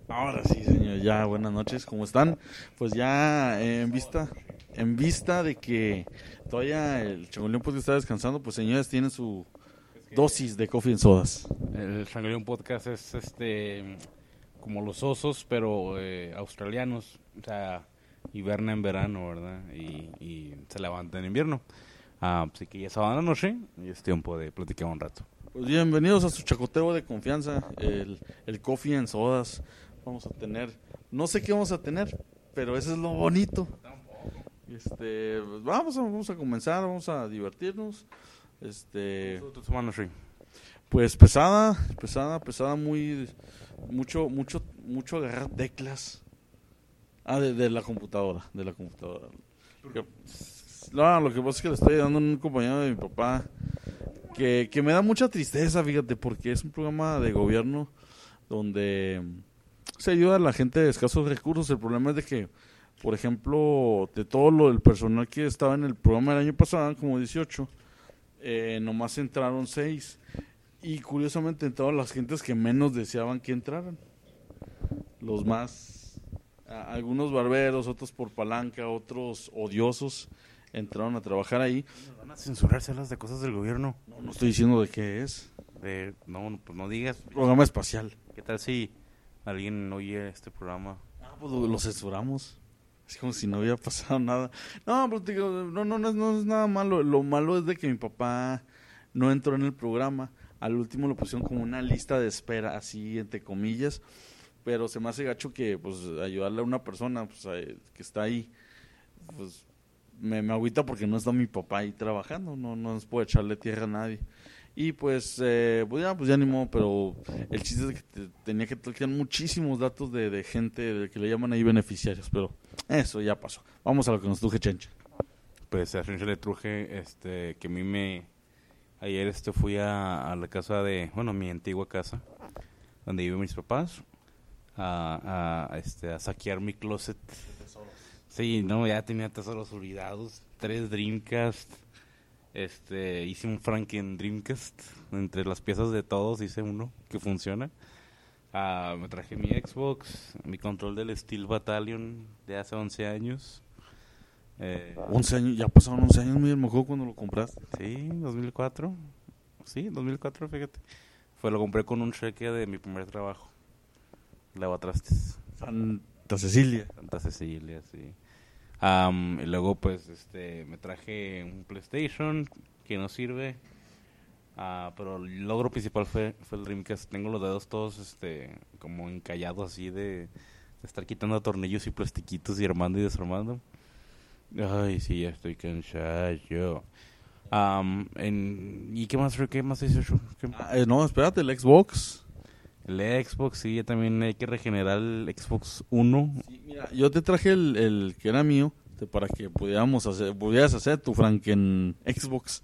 Ahora sí, señor, ya buenas noches, ¿cómo están? Pues ya en vista de que todavía el Changoleón Podcast está descansando, pues señores, tienen su dosis de coffee en sodas. El Shangri-La Podcast es como los osos, pero australianos. O sea, hiberna en verano, ¿verdad? Y se levanta en invierno. Así que ya es sábado noche y es tiempo de platicar un rato. Pues bienvenidos a su chacoteo de confianza, el coffee en sodas. Vamos a tener, no sé qué vamos a tener, pero eso es lo bonito. Pues vamos a comenzar, vamos a divertirnos. Tu semana, sí. Pues pesada, mucho agarrar teclas. De la computadora, No, lo que pasa es que le estoy dando a un compañero de mi papá que me da mucha tristeza, fíjate, porque es un programa de gobierno donde se ayuda a la gente de escasos recursos. El problema es de que, por ejemplo, de todo el personal que estaba en el programa el año pasado, eran como 18, nomás entraron 6. Y curiosamente entraron las gentes que menos deseaban que entraran. Los más, algunos barberos, otros por palanca, otros odiosos, entraron a trabajar ahí. Van a censurárselas de cosas del gobierno. No estoy diciendo de qué es. No, pues no digas. Programa espacial. ¿Qué tal si alguien oye este programa? Pues lo censuramos. Es como si no hubiera pasado nada. No, pero digo, no es nada malo. Lo malo es de que mi papá no entró en el programa. Al último lo pusieron como una lista de espera, así entre comillas. Pero se me hace gacho que pues ayudarle a una persona pues, que está ahí, pues me agüita porque no está mi papá ahí trabajando. No nos puede echarle tierra a nadie. Y pues ya ni modo, pero el chiste es que tenía que tocar muchísimos datos de gente de que le llaman ahí beneficiarios, pero eso ya pasó. Vamos a lo que nos truje Chencha. Pues a Chencha le truje que a mí ayer fui a la casa mi antigua casa, donde viven mis papás, a saquear mi closet. Sí, no, ya tenía tesoros olvidados, 3 Dreamcast, hice un Franken Dreamcast, entre las piezas de todos hice uno que funciona. Me traje mi Xbox, mi control del Steel Battalion de hace 11 años. 11 años, ya pasaron 11 años, muy mejor cuando lo compraste. Sí, 2004. Sí, 2004, fíjate. Lo compré con un cheque de mi primer trabajo. Lavatrastes. Santa Cecilia. Santa Cecilia, sí. Y luego, pues, me traje un PlayStation que no sirve. Pero el logro principal fue el Dreamcast. Tengo los dedos todos, como encallados así de estar quitando tornillos y plastiquitos y armando y desarmando. Ay, sí, ya estoy cansado yo. ¿Y qué más hizo yo? No, espérate, el Xbox. El Xbox, sí, también hay que regenerar el Xbox One. Sí, mira, yo te traje el que era mío para que pudieras hacer tu Franken Xbox.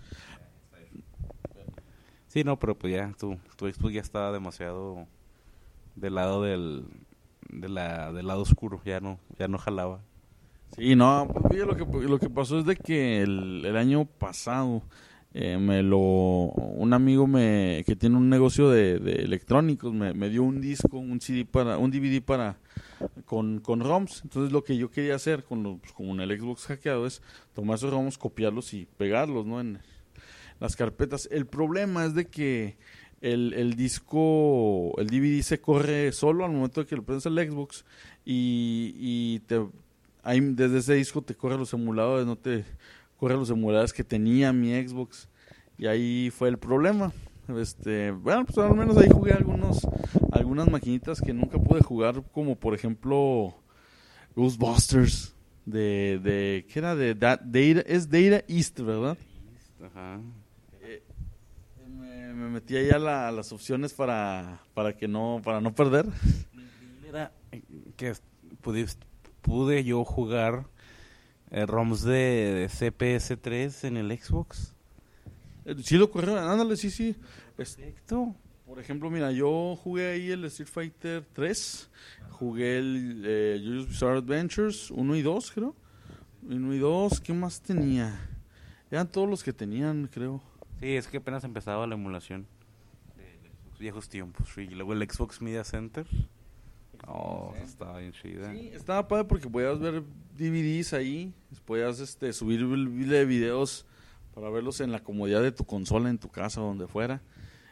Sí, no, pero pues ya, tu Xbox ya estaba demasiado del lado del lado oscuro, ya no jalaba. Sí, no, pues fíjate, lo que pasó es de que el año pasado un amigo que tiene un negocio de electrónicos me dio un disco, un DVD con ROMs. Entonces lo que yo quería hacer con el Xbox hackeado es tomar esos ROMs, copiarlos y pegarlos, ¿no? En las carpetas. El problema es de que el DVD se corre solo al momento de que lo prendes el Xbox y ahí desde ese disco te corre los emuladores, no te corre los emuladores que tenía mi Xbox, y ahí fue el problema. Bueno, pues al menos ahí jugué algunas maquinitas que nunca pude jugar, como por ejemplo Ghostbusters ¿qué era? Es Data East, ¿verdad? Ajá. Me metí ahí a las opciones para no perder. Era que pude yo jugar ROMs de CPS3 en el Xbox. Sí lo corrió, ándale, sí. Perfecto. Por ejemplo, mira, yo jugué ahí el Street Fighter 3, jugué el JoJo's Bizarre Adventures 1 y 2, creo. 1 y 2, ¿qué más tenía? Eran todos los que tenían, creo. Sí, es que apenas empezaba la emulación de los viejos tiempos. Y luego el Xbox Media Center. Oh, estaba bien chida. Sí, estaba padre porque podías ver DVDs ahí, podías subirle videos para verlos en la comodidad de tu consola, en tu casa, donde fuera.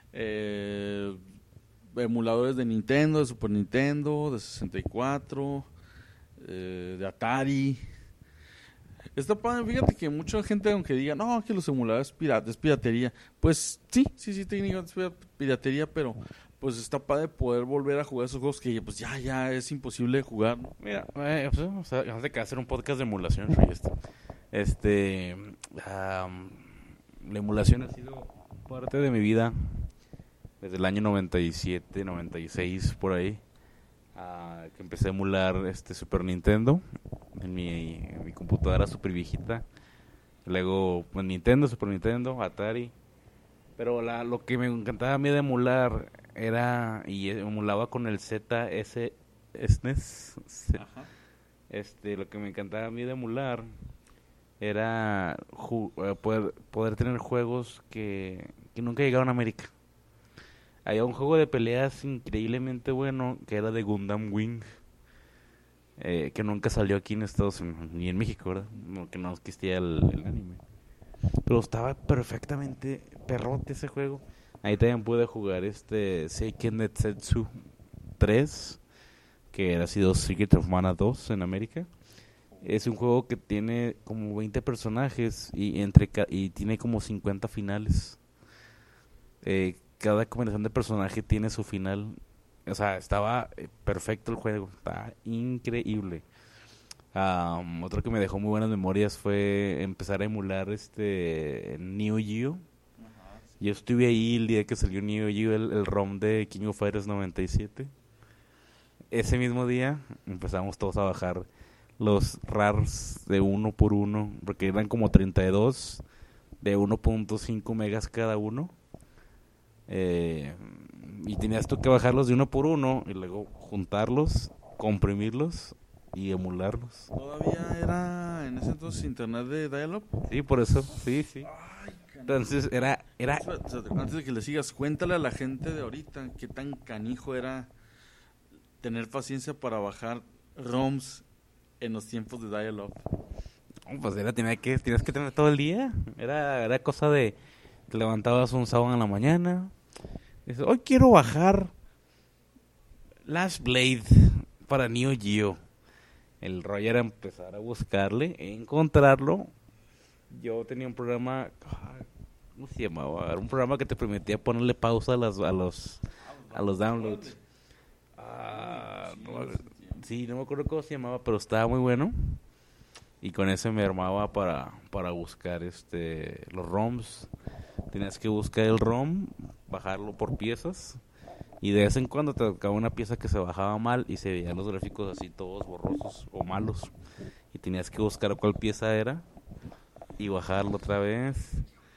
Emuladores de Nintendo, de Super Nintendo, de 64, de Atari. Está padre, fíjate que mucha gente, aunque diga, no, que los emuladores es piratería, pues sí, técnicamente es piratería, pero pues está padre poder volver a jugar esos juegos que pues ya es imposible jugar, ¿no? Mira, o sea, antes de hacer un podcast de emulación, soy la emulación ha sido parte de mi vida desde el año 97, 96, por ahí, que empecé a emular Super Nintendo en mi computadora super viejita. Luego pues, Nintendo, Super Nintendo, Atari. Pero lo que me encantaba a mí de emular era, y emulaba con el SNES. Ajá. Lo que me encantaba a mí de emular era poder tener juegos que nunca llegaron a América. Había un juego de peleas increíblemente bueno que era de Gundam Wing, que nunca salió aquí en Estados Unidos, ni en México, ¿verdad? Que no existía el anime. Pero estaba perfectamente perrote ese juego. Ahí también pude jugar Seiken Densetsu 3, que ha sido Secret of Mana 2 en América. Es un juego que tiene como 20 personajes y tiene como 50 finales. Cada combinación de personaje tiene su final. O sea, estaba perfecto el juego. Estaba increíble. Otro que me dejó muy buenas memorias fue empezar a emular Neo Geo. Ajá, sí. Yo estuve ahí el día que salió Neo Geo, el ROM de King of Fighters 97. Ese mismo día empezamos todos a bajar los RARs de 1 por 1, porque eran como 32 de 1.5 megas cada uno. Y tenías tú que bajarlos de 1 por 1 y luego juntarlos, comprimirlos y emularlos. ¿Todavía era en ese entonces internet de dial-up? Sí, por eso, sí. Ay, Entonces era Espérate, antes de que le sigas, cuéntale a la gente de ahorita qué tan canijo era tener paciencia para bajar ROMs en los tiempos de dial-up. pues tenías que tener todo el día. Era cosa de te levantabas un sábado en la mañana. Dices, hoy quiero bajar Last Blade para Neo Geo. El rollo era empezar a buscarle, encontrarlo. Yo tenía un programa, ¿cómo se llamaba? Era un programa que te permitía ponerle pausa a los downloads. No me acuerdo cómo se llamaba, pero estaba muy bueno. Y con eso me armaba para buscar los ROMs. Tenías que buscar el ROM, bajarlo por piezas. Y de vez en cuando te tocaba una pieza que se bajaba mal y se veían los gráficos así todos borrosos o malos. Y tenías que buscar cuál pieza era y bajarlo otra vez.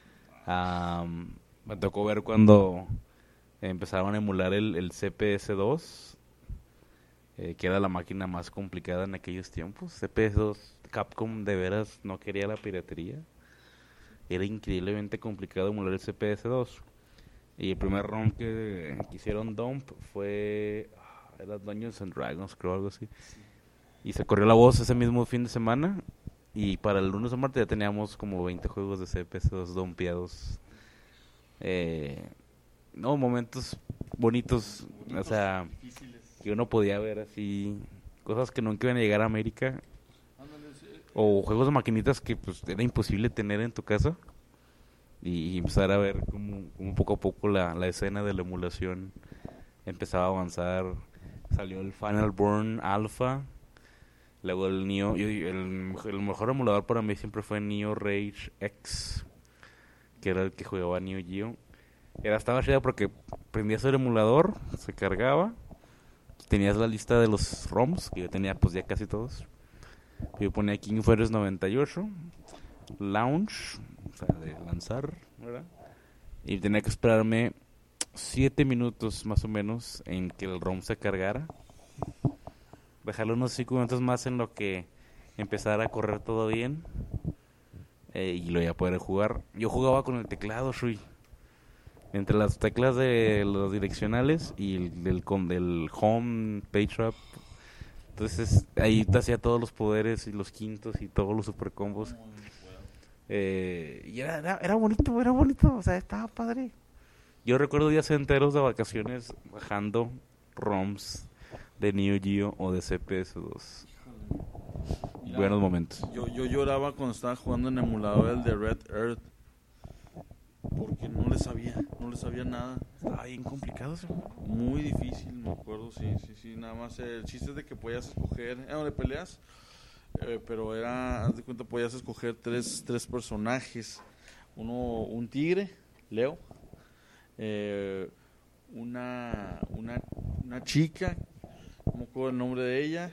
Me tocó ver cuando empezaron a emular el CPS-2, que era la máquina más complicada en aquellos tiempos. CPS-2, Capcom de veras no quería la piratería. Era increíblemente complicado emular el CPS-2. Y el primer ROM que hicieron dump fue... era Dungeons and Dragons, creo, algo así. Y se corrió la voz ese mismo fin de semana. Y para el lunes o martes ya teníamos como 20 juegos de CPS-2 dumpeados. Momentos bonitos. O sea, que uno podía ver así... cosas que nunca iban a llegar a América. O juegos de maquinitas que pues era imposible tener en tu casa. Y empezar a ver cómo poco a poco la escena de la emulación empezaba a avanzar. Salió el Final Burn Alpha. Luego el Neo... el mejor emulador para mí siempre fue Neo Rage X, que era el que jugaba Neo Geo. Estaba chido porque prendías el emulador, se cargaba, tenías la lista de los ROMs, que yo tenía pues ya casi todos. Yo ponía King of Fighters 98, Launch, o sea, de lanzar, ¿verdad? Y tenía que esperarme 7 minutos más o menos en que el ROM se cargara. Dejarlo unos 5 minutos más en lo que empezara a correr todo bien. Y lo iba a poder jugar. Yo jugaba con el teclado, Shui. entre las teclas de los direccionales y del home page up. Entonces ahí te hacía todos los poderes y los quintos y todos los super combos. Y era bonito, o sea, estaba padre. Yo recuerdo días enteros de vacaciones bajando ROMs de Neo Geo o de CPS2. Mira, buenos momentos. Yo lloraba cuando estaba jugando en emulador el de Red Earth, porque no le sabía nada. Estaba bien complicado ese juego. Muy difícil, me acuerdo, sí, nada más el chiste es de que podías escoger, de peleas, pero haz de cuenta, podías escoger tres personajes, un tigre, Leo, una chica, no me acuerdo el nombre de ella,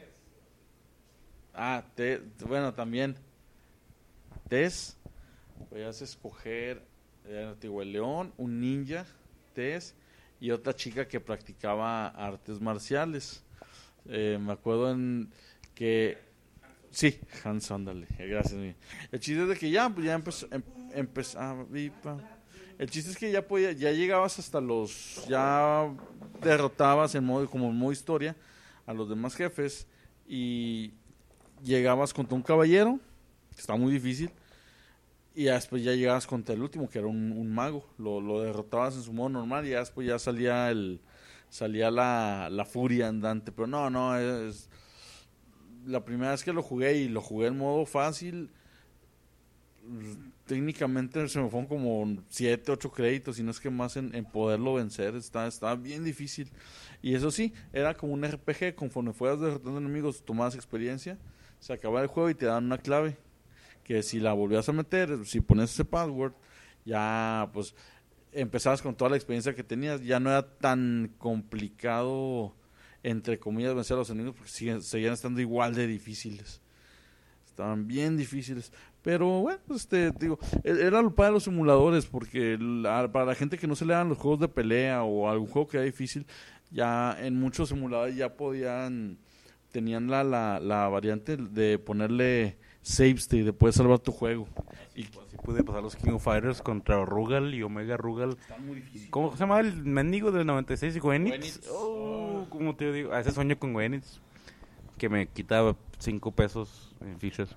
bueno, también Tess, podías escoger el león, un ninja, Tess, y otra chica que practicaba artes marciales. Me acuerdo que sí, Hans, ándale, gracias. El chiste es de que ya empezaba. El chiste es que ya llegabas hasta ya derrotabas como en modo historia a los demás jefes y llegabas contra un caballero, que está muy difícil. Y después ya llegabas contra el último, que era un mago. Lo derrotabas en su modo normal y después ya salía la furia andante. Pero no, es la primera vez que lo jugué en modo fácil. Técnicamente se me fueron como 7, 8 créditos, y no es que más en poderlo vencer. Estaba bien difícil. Y eso sí, era como un RPG. Conforme fueras derrotando enemigos, tomabas experiencia, se acababa el juego y te daban una clave. Que si la volvías a meter, si pones ese password, ya pues empezabas con toda la experiencia que tenías. Ya no era tan complicado, entre comillas, vencer a los enemigos, porque seguían estando igual de difíciles. Estaban bien difíciles. Pero bueno, digo, era lo padre de los simuladores, porque para la gente que no se le dan los juegos de pelea o algún juego que era difícil, ya en muchos simuladores ya tenían la variante de ponerle save state, de poder salvar tu juego. Y así pude pasar los King of Fighters contra Rugal y Omega Rugal. Está muy difícil. ¿Cómo se llama el mendigo del 96? Goenitz. ¿Cómo te digo? A ese sueño con Goenitz, que me quitaba 5 pesos en fichas.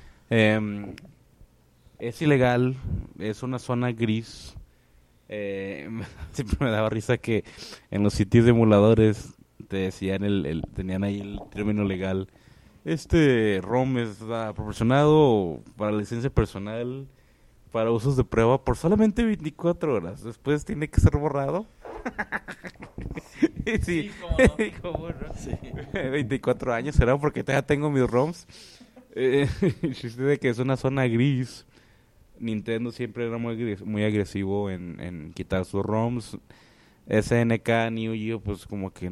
Es ilegal, es una zona gris. Siempre me daba risa que en los sitios de emuladores te decían tenían ahí el término legal. ROM está proporcionado para licencia personal para usos de prueba por solamente 24 horas. Después tiene que ser borrado. Sí, ¿cómo no? Sí. 24 años será porque todavía tengo mis ROMs. Chiste de que es una zona gris. Nintendo siempre era muy agresivo en quitar sus ROMs. SNK, Neo Geo, pues como que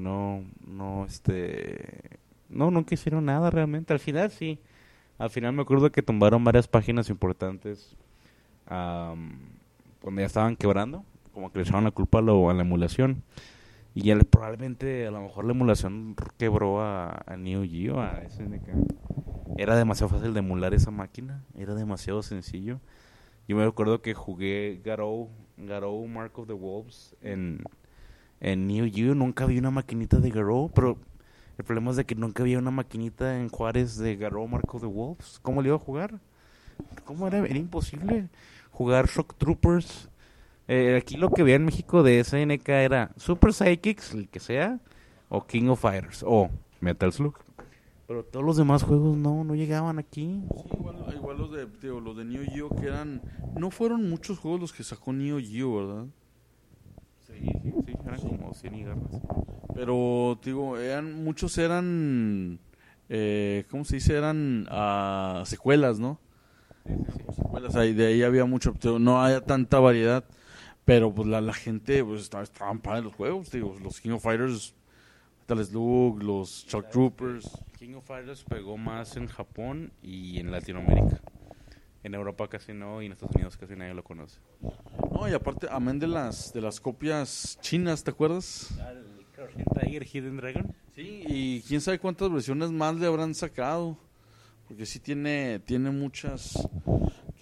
nunca hicieron nada realmente. Al final sí. Al final me acuerdo que tumbaron varias páginas importantes cuando ya estaban quebrando. Como que le echaron la culpa a la emulación. Y probablemente a lo mejor la emulación quebró a Neo Geo, a SNK. Era demasiado fácil de emular esa máquina. Era demasiado sencillo. Yo me acuerdo que jugué Garou Mark of the Wolves en Neo Geo. Nunca vi una maquinita de Garou, pero el problema es de que nunca había una maquinita en Juárez de Garou Mark of the Wolves. ¿Cómo le iba a jugar? ¿Cómo era? Era imposible jugar Shock Troopers. Aquí lo que veía en México de SNK era Super Sidekicks, el que sea, o King of Fighters, o Metal Slug. Pero todos los demás juegos no llegaban aquí. Sí, igual los de Neo Geo, que no fueron muchos juegos los que sacó Neo Geo, ¿verdad? Sí, eran como 100 y garras. Pero, muchos eran, ¿cómo se dice? Eran secuelas, ¿no? Sí. Secuelas, de ahí había mucho, no había tanta variedad, pero pues la gente, pues estaban padres los juegos, los King of Fighters, Metal Slug, los Shock Troopers. King of Fighters pegó más en Japón y en Latinoamérica. En Europa casi no, y en Estados Unidos casi nadie lo conoce. No, y aparte, amén de las copias chinas, ¿te acuerdas? El Crouching Tiger, Hidden Dragon. Sí, y quién sabe cuántas versiones más le habrán sacado. Porque sí tiene muchas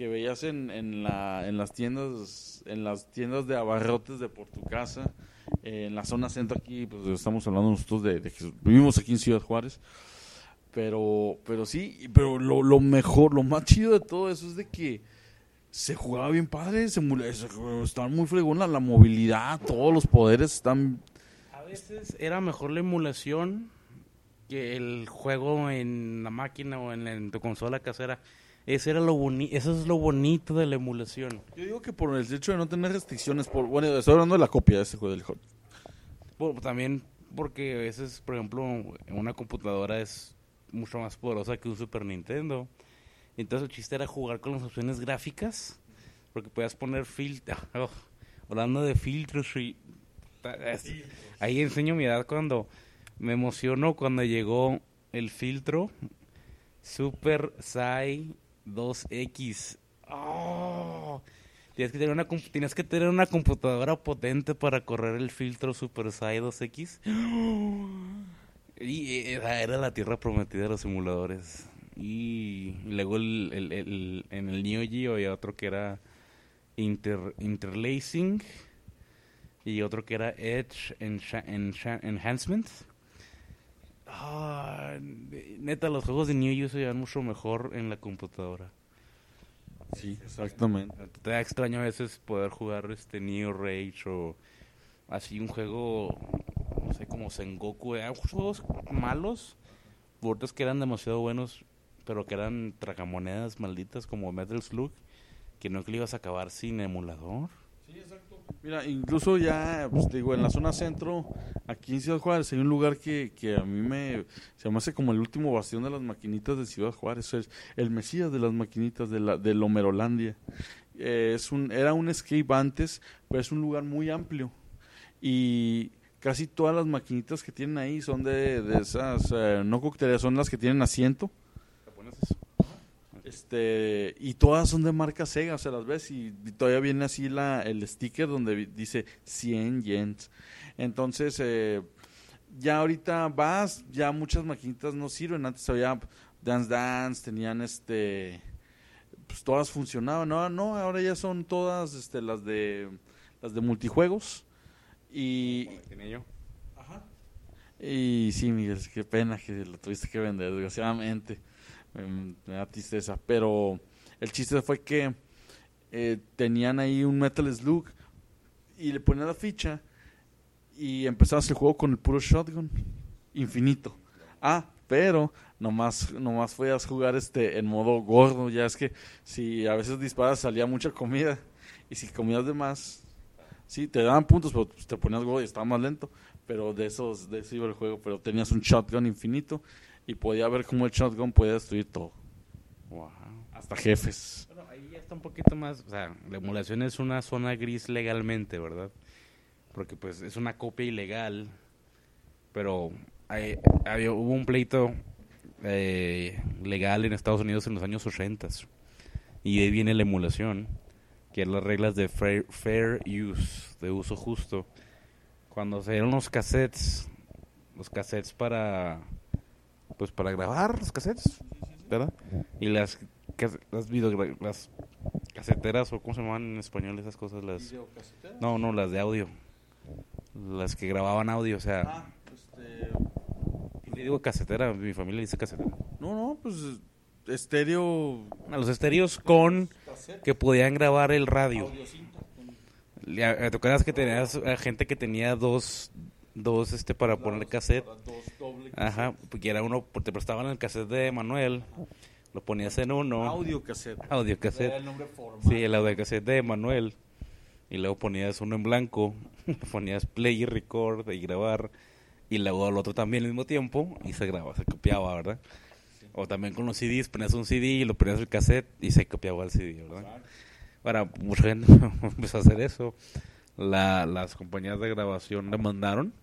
que veías en las tiendas de abarrotes de por tu casa, en la zona centro aquí, pues estamos hablando nosotros de que vivimos aquí en Ciudad Juárez, pero sí, pero lo mejor, lo más chido de todo eso es de que se jugaba bien padre, estaba muy fregona la movilidad, todos los poderes están... A veces era mejor la emulación que el juego en la máquina o en tu consola casera. Eso es lo bonito de la emulación. Yo digo que por el hecho de no tener restricciones, bueno, estoy hablando de la copia de ese juego del Hot. También porque a veces, por ejemplo, una computadora es mucho más poderosa que un Super Nintendo. Entonces el chiste era jugar con las opciones gráficas, porque podías poner filtros. Hablando de filtros, ahí enseño mi edad cuando me emocionó cuando llegó el filtro Super Sai 2X. ¡Oh! Tienes que tener una computadora potente para correr el filtro Super Sai 2X. Y era la tierra prometida de los simuladores. Y luego en el Neo Geo había otro que era Interlacing y otro que era Edge Enhancement. Neta, los juegos de Neo Geo se llevan mucho mejor en la computadora. Sí, exactamente. Te da extraño a veces poder jugar Neo Rage o así un juego, no sé, como Sengoku. Eran juegos malos, otros que eran demasiado buenos, pero que eran tragamonedas malditas como Metal Slug, que no le ibas a acabar sin emulador. Sí, exacto. Mira, incluso ya, pues te digo, en la zona centro, aquí en Ciudad Juárez, hay un lugar que a mí se me hace como el último bastión de las maquinitas de Ciudad Juárez, es el mesías de las maquinitas de Lomerolandia. Era un escape antes, pero es un lugar muy amplio. Y casi todas las maquinitas que tienen ahí son de esas, no cocteleras, son las que tienen asiento. Y todas son de marca Sega, o sea, las ves y todavía viene así el sticker donde dice 100 yens. Entonces, ya ahorita vas, ya muchas maquinitas no sirven. Antes había Dance Dance, tenían pues todas funcionaban. No, ahora ya son todas las de multijuegos. Y ¿Tiene yo? Ajá. Y sí, Miguel, qué pena que lo tuviste que vender, desgraciadamente. Me da tristeza, pero el chiste fue que tenían ahí un Metal Slug y le ponían la ficha y empezabas el juego con el puro shotgun infinito. Pero nomás podías jugar en modo gordo. Ya es que si a veces disparas salía mucha comida y si comías de más, sí, te daban puntos, pero te ponías gordo y estaba más lento. Pero de eso iba el juego, pero tenías un shotgun infinito y podía ver cómo el shotgun podía destruir todo. Wow. Hasta jefes. Bueno, ahí ya está un poquito más, o sea, la emulación es una zona gris legalmente, ¿verdad? Porque pues es una copia ilegal, pero hubo un pleito legal en Estados Unidos en los años 80 y de ahí viene la emulación, que es las reglas de fair use, de uso justo. Cuando se dieron los cassettes para grabar los cassettes, ¿verdad? Y las caseteras, o ¿cómo se llaman en español esas cosas? No, las de audio. Las que grababan audio, o sea... Le digo casetera, mi familia dice casetera. No, pues estéreo... A los estéreos que podían grabar el radio. ¿Te acuerdas que tenías gente que tenía dos para poner cassette? Ajá, porque era uno, te prestaban el cassette de Manuel, lo ponías en uno. Audio cassette. Era el nombre formal. Sí, el audio cassette de Manuel. Y luego ponías uno en blanco, ponías play y record y grabar. Y luego el otro también al mismo tiempo y se copiaba, ¿verdad? Sí. O también con los CDs, ponías un CD y lo ponías el cassette y se copiaba el CD, ¿verdad? Exacto. Ahora, mucha gente empezó a hacer eso. Las compañías de grabación demandaron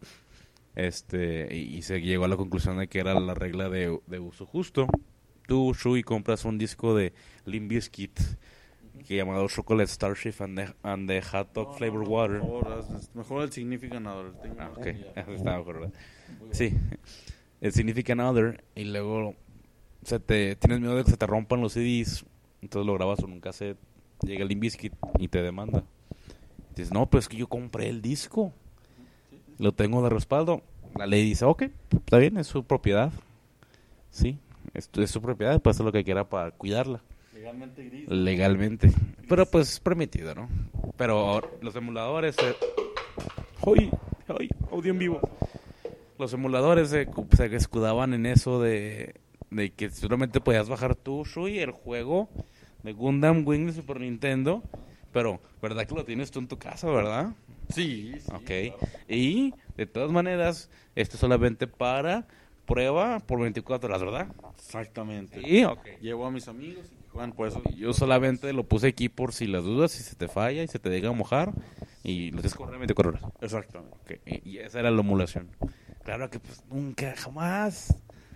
y se llegó a la conclusión de que era la regla de uso justo. Tú, Shui, compras un disco de Limp Bizkit que llamado Chocolate Starship and the Hot Dog Flavor Water. Mejor el Significant Other. Ok, está mejor, ¿verdad? Sí, el Significant Other. Y luego tienes miedo de que se te rompan los CDs Entonces lo grabas en un cassette, llega el Limp Bizkit y te demanda. Dices, no, pues es que yo compré el disco, lo tengo de respaldo. La ley dice, ok, está bien, es su propiedad. Sí, es su propiedad, puede hacer lo que quiera para cuidarla. Legalmente gris. Legalmente. Pero pues es permitido, ¿no? Pero los emuladores... ¡Hoy! ¡Audio en vivo! Los emuladores se escudaban en eso de que solamente podías bajar tú, Shui, el juego de Gundam Wing de Super Nintendo. Pero, ¿verdad que lo tienes tú en tu casa, verdad? Sí. Ok. Claro. Y, de todas maneras, esto es solamente para prueba por 24 horas, ¿verdad? Exactamente. Sí, ok. Llevo a mis amigos y juegan por eso. Yo solamente lo puse aquí por si las dudas, si se te falla y se te llega a mojar. Y lo tienes que correr 24 horas. Exactamente. Okay. Y esa era la emulación. Claro que pues nunca, jamás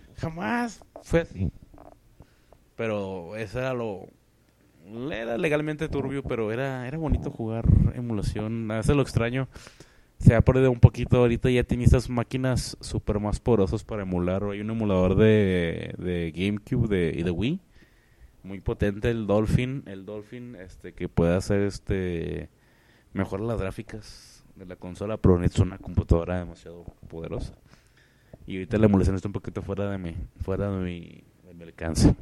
fue así. Pero eso era era legalmente turbio, pero era bonito jugar emulación. A veces lo extraño. Se ha perdido un poquito ahorita, ya tiene estas máquinas súper más poderosas para emular. Hay un emulador de GameCube y de Wii. Muy potente, el Dolphin, que puede hacer mejorar las gráficas de la consola, pero es una computadora demasiado poderosa. Y ahorita la emulación está un poquito fuera de mi alcance.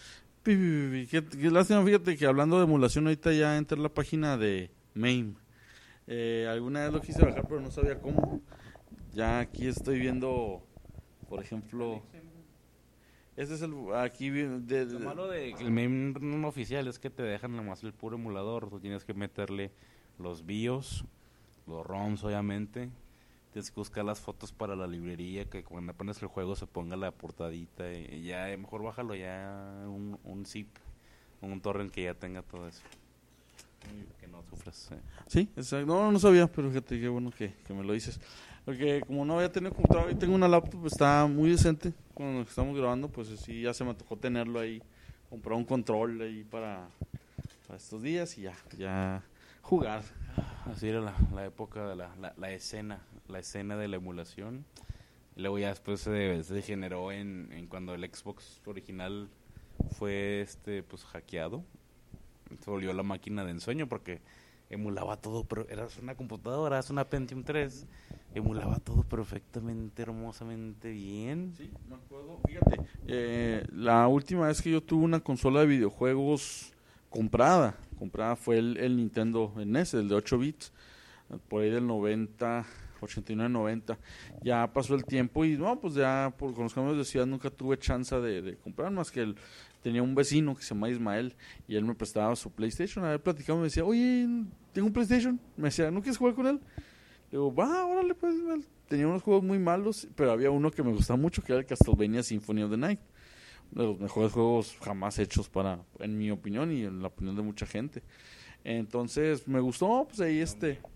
Qué lástima, fíjate que hablando de emulación, ahorita ya entré en la página de MAME. Alguna vez lo quise bajar, pero no sabía cómo. Ya aquí estoy viendo, por ejemplo... Este es aquí Lo malo de el MAME no oficial es que te dejan nomás el puro emulador. Tú tienes que meterle los BIOS, los ROMs obviamente. Tienes que buscar las fotos para la librería, que cuando pones el juego se ponga la portadita. Y ya mejor bájalo ya un zip, un torrent que ya tenga todo eso. Que no sufras. Sí, exacto. No sabía, pero fíjate qué bueno que me lo dices. Porque como no había tenido computadora y tengo una laptop, está muy decente. Cuando estamos grabando, pues sí, ya se me tocó tenerlo ahí. Comprar un control ahí para estos días y ya jugar. Así era la época de la escena de la emulación. Y luego ya después se degeneró en cuando el Xbox original fue pues hackeado. Se volvió la máquina de ensueño porque emulaba todo, pero era una computadora, es una Pentium 3, emulaba todo perfectamente, hermosamente bien. Sí, me acuerdo, fíjate, la última vez que yo tuve una consola de videojuegos comprada fue el Nintendo NES, el de 8 bits, por ahí del 90, 89, 90. Ya pasó el tiempo y no, pues ya con los cambios de ciudad nunca tuve chance de comprar, más que tenía un vecino que se llama Ismael y él me prestaba su PlayStation. A ver, platicamos, me decía, oye, tengo un PlayStation. Me decía, ¿no quieres jugar con él? Le digo, va, órale, pues. Ismael. Tenía unos juegos muy malos, pero había uno que me gustaba mucho, que era el Castlevania Symphony of the Night. Uno de los mejores juegos jamás hechos en mi opinión y en la opinión de mucha gente. Entonces, me gustó, pues ahí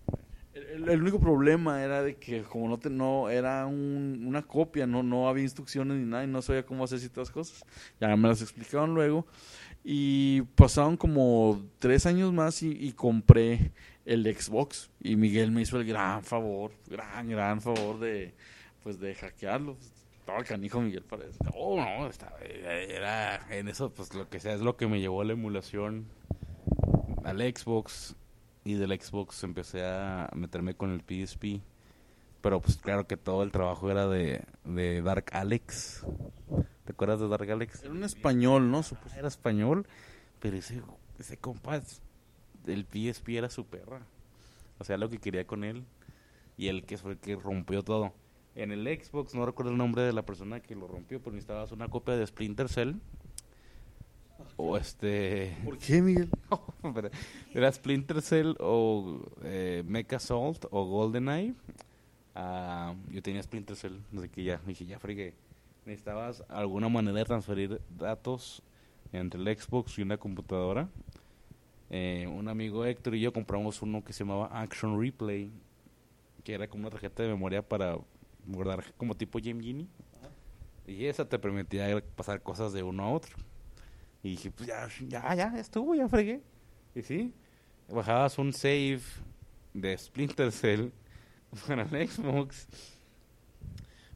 El único problema era de que como no era una copia, no había instrucciones ni nada y no sabía cómo hacer ciertas cosas. Ya me las explicaron luego y pasaron como 3 años más y compré el Xbox y Miguel me hizo el gran favor de hackearlo. Estaba canijo Miguel para eso. Oh, no, era en eso, pues lo que sea es lo que me llevó a la emulación al Xbox. Y del Xbox empecé a meterme con el PSP. Pero pues claro que todo el trabajo era de Dark Alex. ¿Te acuerdas de Dark Alex? Era un español, ¿no? Era español, pero ese compa, el PSP era su perra. O sea, lo que quería con él. Y él que fue el que rompió todo. En el Xbox, no recuerdo el nombre de la persona que lo rompió, pero necesitabas una copia de Splinter Cell. O ¿Por qué, Miguel? Era Splinter Cell o Mecha Assault o GoldenEye. Yo tenía Splinter Cell, así que dije, ya fregué. Necesitabas alguna manera de transferir datos entre el Xbox y una computadora. Un amigo Héctor y yo compramos uno que se llamaba Action Replay, que era como una tarjeta de memoria para guardar como tipo Game Genie. Y esa te permitía pasar cosas de uno a otro. Y dije, pues ya estuvo, ya fregué. Y sí, bajabas un save de Splinter Cell para el Xbox.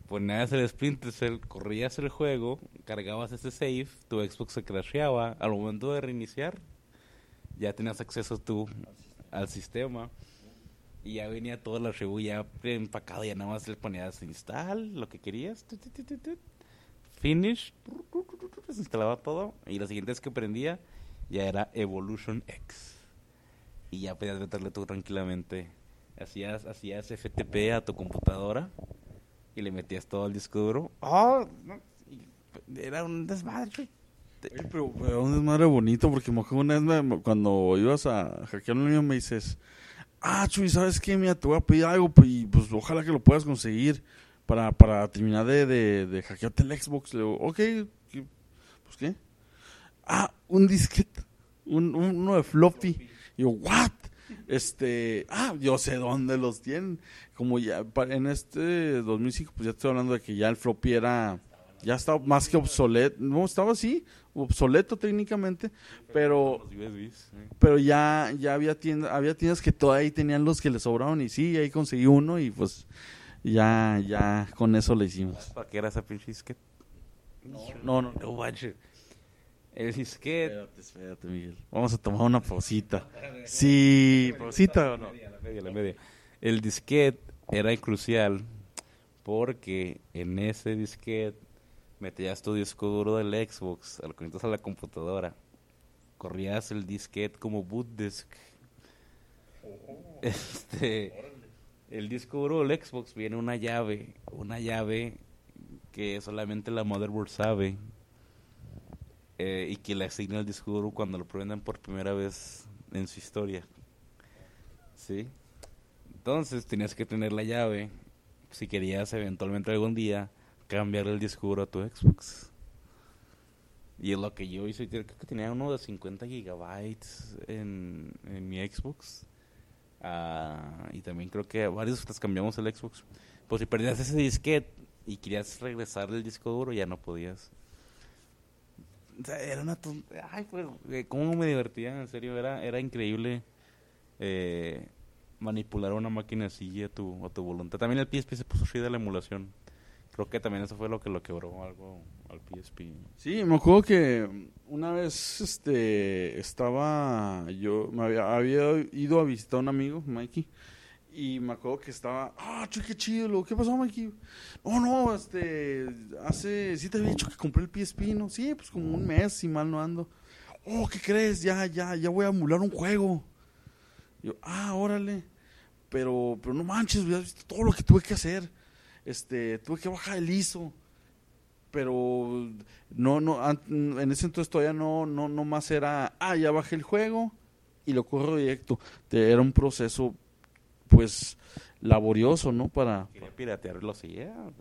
ponías el Splinter Cell, corrías el juego, cargabas ese save, tu Xbox se crasheaba, al momento de reiniciar, ya tenías acceso tú al sistema, y ya venía todo el archivo ya empacado, ya nada más le ponías install, lo que querías, finish, se instalaba todo, y la siguiente vez que prendía, ya era Evolution X, y ya podías meterle tú tranquilamente, hacías FTP a tu computadora, y le metías todo al disco duro. ¡Oh! No, era un desmadre. Oye, pero un desmadre bonito, porque me acuerdo una vez cuando ibas a hackear un niño me dices, Chuy, ¿sabes qué? Mira, te voy a pedir algo, y pues ojalá que lo puedas conseguir para terminar de hackearte el Xbox. Le digo, ok, pues ¿qué? Un disquete, uno de floppy. Y yo, ¿what? Yo sé dónde los tienen. Como ya en este 2005, pues ya estoy hablando de que ya el floppy ya estaba más que obsoleto. No, estaba así, obsoleto técnicamente, pero ya había tiendas que todavía tenían los que les sobraron y sí, ahí conseguí uno y pues ya con eso le hicimos. ¿Para qué era esa pinche disquete? No. El disquete. Espérate, Miguel. Vamos a tomar una pausita. Sí, pausita o no. La media. El disquete era crucial porque en ese disquete metías tu disco duro del Xbox, lo conectas a la computadora, corrías el disquete como boot disk. El disco duro del Xbox viene una llave que solamente la motherboard sabe. Y que le asigna el disco duro cuando lo prendan por primera vez en su historia. ¿Sí? Entonces tenías que tener la llave si querías eventualmente algún día cambiar el disco duro a tu Xbox. Y es lo que yo hice. Creo que tenía uno de 50 gigabytes en mi Xbox. Y también creo que varios les cambiamos el Xbox. Pues si perdías ese disquete y querías regresar el disco duro, ya no podías. O sea, era una ay, pues, cómo me divertía, en serio, era increíble manipular una máquina así a tu voluntad. También el PSP se puso chida la emulación. Creo que también eso fue lo quebró algo al PSP. Sí, me acuerdo que una vez había ido a visitar a un amigo, Mikey, y me acuerdo que estaba, chuy, qué chido, ¿qué pasó, Mikey? No, sí te había dicho que compré el PSP, ¿no? Sí, pues como un mes, si mal no ando. ¿Qué crees? Ya voy a emular un juego. Y yo, órale. Pero no manches, hubieras visto todo lo que tuve que hacer. Tuve que bajar el ISO. Pero en ese entonces todavía no más era, ya bajé el juego y lo corro directo. Era un proceso pues laborioso, ¿no? Quería piratearlo, sí.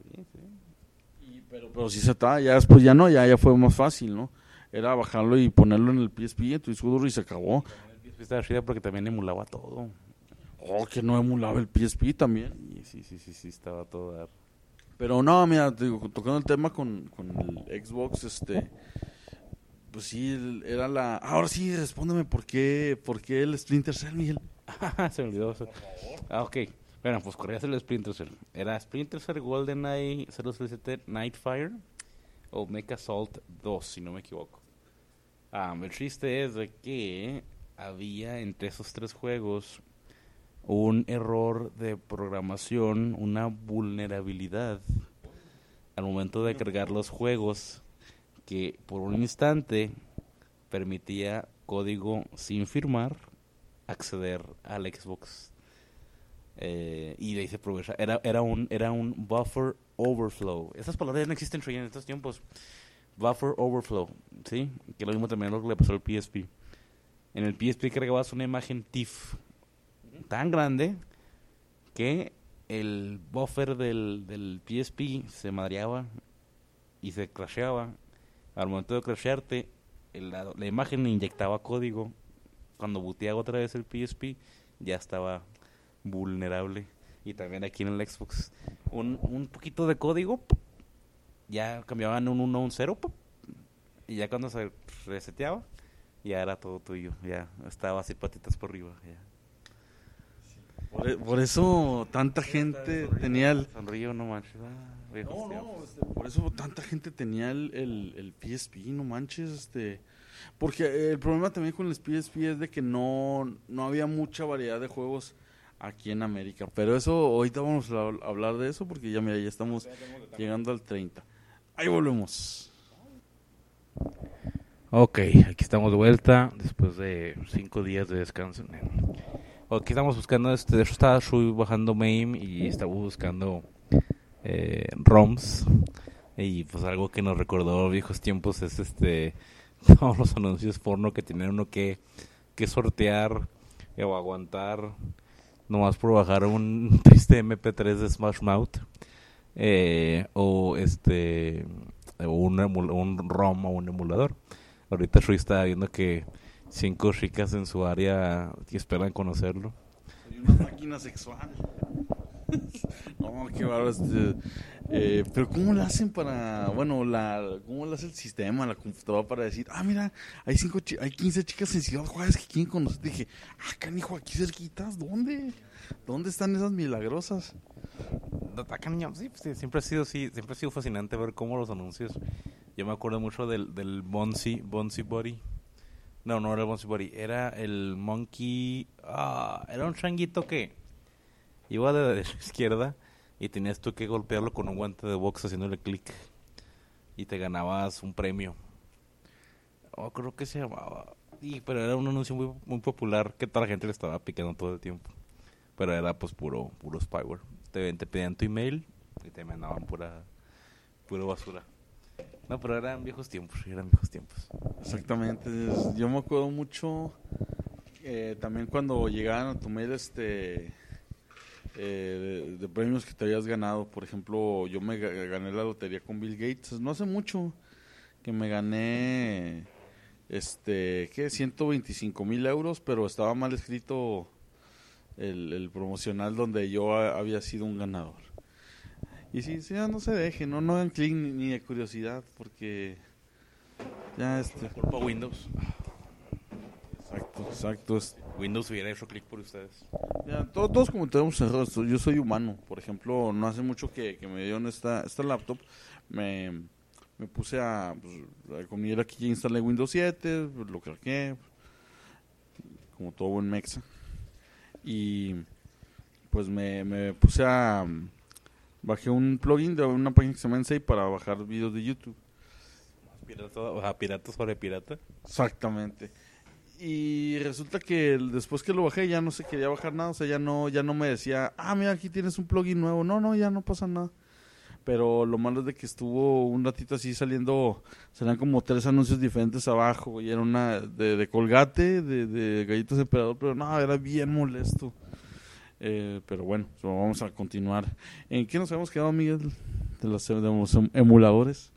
Pero sí se estaba, ya después ya fue más fácil, ¿no? Era bajarlo y ponerlo en el PSP, en tu disco duro y se acabó. El PSP estaba chida porque también emulaba todo. Que no emulaba el PSP también. Sí, estaba todo. Pero no, mira, tocando el tema con el Xbox, pues sí, era ahora sí, respóndeme, ¿por qué el Splinter Cell, Miguel? Se me olvidó eso. Ok. Bueno, pues corrías el Splinter Cell. Era Splinter Cell GoldenEye 007 Nightfire o Mecha Assault 2, si no me equivoco. El chiste es de que había entre esos tres juegos un error de programación, una vulnerabilidad al momento de cargar los juegos que por un instante permitía código sin firmar acceder al Xbox. Y de ahí se aprovecha. Era un buffer overflow. Esas palabras ya no existen en estos tiempos. Buffer overflow, ¿sí? Que lo mismo también lo que le pasó al PSP. En el PSP cargabas una imagen TIFF tan grande que el buffer del PSP se madreaba y se crasheaba. Al momento de crashearte, la imagen inyectaba código. Cuando booteaba otra vez el PSP, ya estaba vulnerable. Y también aquí en el Xbox, un poquito de código, ya cambiaban un 1 a un 0, y ya cuando se reseteaba, ya era todo tuyo. Ya estaba así patitas por arriba. Ya. Por eso tanta gente tenía el... Sonrío, no manches. viejos tiempos. Por eso tanta gente tenía el PSP, no manches, porque el problema también con el PSP es de que no había mucha variedad de juegos aquí en América, pero eso, ahorita vamos a hablar de eso porque ya mira, ya estamos llegando al 30. Ahí volvemos. Ok, aquí estamos de vuelta después de 5 días de descanso. Aquí estamos buscando, de hecho estaba Shui bajando MAME y estaba buscando ROMs. Y pues algo que nos recordó viejos tiempos es todos los anuncios porno que tenían uno que sortear o aguantar nomás por bajar un triste MP3 de Smash Mouth. O un ROM o un emulador. Ahorita Shui está viendo que 5 chicas en su área que esperan conocerlo. Soy una máquina sexual. No, qué bárbaro. Pero ¿cómo lo hacen para, cómo lo hace el sistema, la computadora para decir, mira, hay 15 chicas en Ciudad Juárez que quieren conocer? Dije, canijo, aquí cerquitas, ¿dónde? ¿Dónde están esas milagrosas? Sí, pues, siempre ha sido fascinante ver cómo los anuncios. Yo me acuerdo mucho del Bonzi Body. No era el Bonzi Body, era el Monkey. Era un changuito que iba de derecha a izquierda y tenías tú que golpearlo con un guante de box haciéndole clic y te ganabas un premio. Creo que se llamaba. Pero era un anuncio muy, muy popular que toda la gente le estaba picando todo el tiempo. Pero era pues puro spyware. Te pedían tu email y te mandaban pura basura. No, pero eran viejos tiempos. Exactamente. Yo me acuerdo mucho también cuando llegaban a tu mail de premios que te habías ganado. Por ejemplo, yo me gané la lotería con Bill Gates. No hace mucho que me gané 125,000 euros, pero estaba mal escrito el promocional donde yo había sido un ganador. Y sí, no se dejen, no hagan clic ni de curiosidad, porque ya Culpa Windows. Exacto. Windows hubiera hecho clic por ustedes. Ya, todos cometemos errores. Yo soy humano. Por ejemplo, no hace mucho que me dieron esta laptop, me puse con mi aquí ya instalé Windows 7, lo craqué, como todo buen mexa. Y pues me puse bajé un plugin de una página que se llama Ensei para bajar videos de YouTube. Pirata sobre pirata. Exactamente. Y resulta que después que lo bajé ya no se quería bajar nada, o sea, ya no me decía, mira, aquí tienes un plugin nuevo. No, ya no pasa nada. Pero lo malo es de que estuvo un ratito así salían como 3 anuncios diferentes abajo, y era una de Colgate, de galletas de emperador, pero no, era bien molesto. Pero bueno, vamos a continuar. ¿En qué nos habíamos quedado, Miguel? De los emuladores.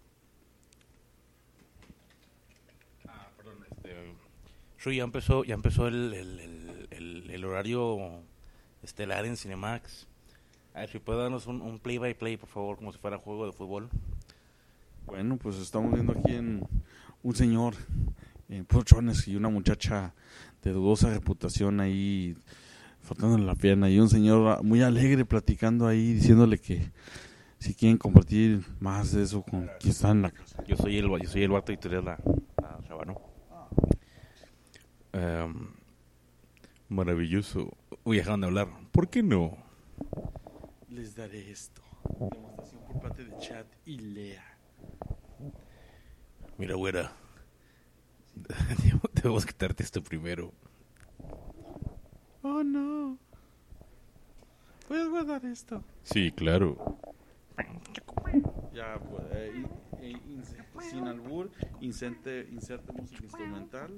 Perdón. Ya empezó el horario estelar en Cinemax. A ver si puede darnos un play by play, por favor, como si fuera juego de fútbol. Bueno, pues estamos viendo aquí un señor en pochones y una muchacha de dudosa reputación ahí faltándole la pierna, y un señor muy alegre platicando ahí, diciéndole que si quieren compartir más de eso con quien está en la casa. Yo soy el vato y tú eres la Rabano. Maravilloso. Uy, dejaron de hablar. ¿Por qué no? Les daré esto. Demostración por parte de chat y Lea. Mira, güera. Debemos quitarte esto primero. Oh, no. ¿Puedes guardar esto? Sí, claro. Ya, sin albur, inserte música instrumental.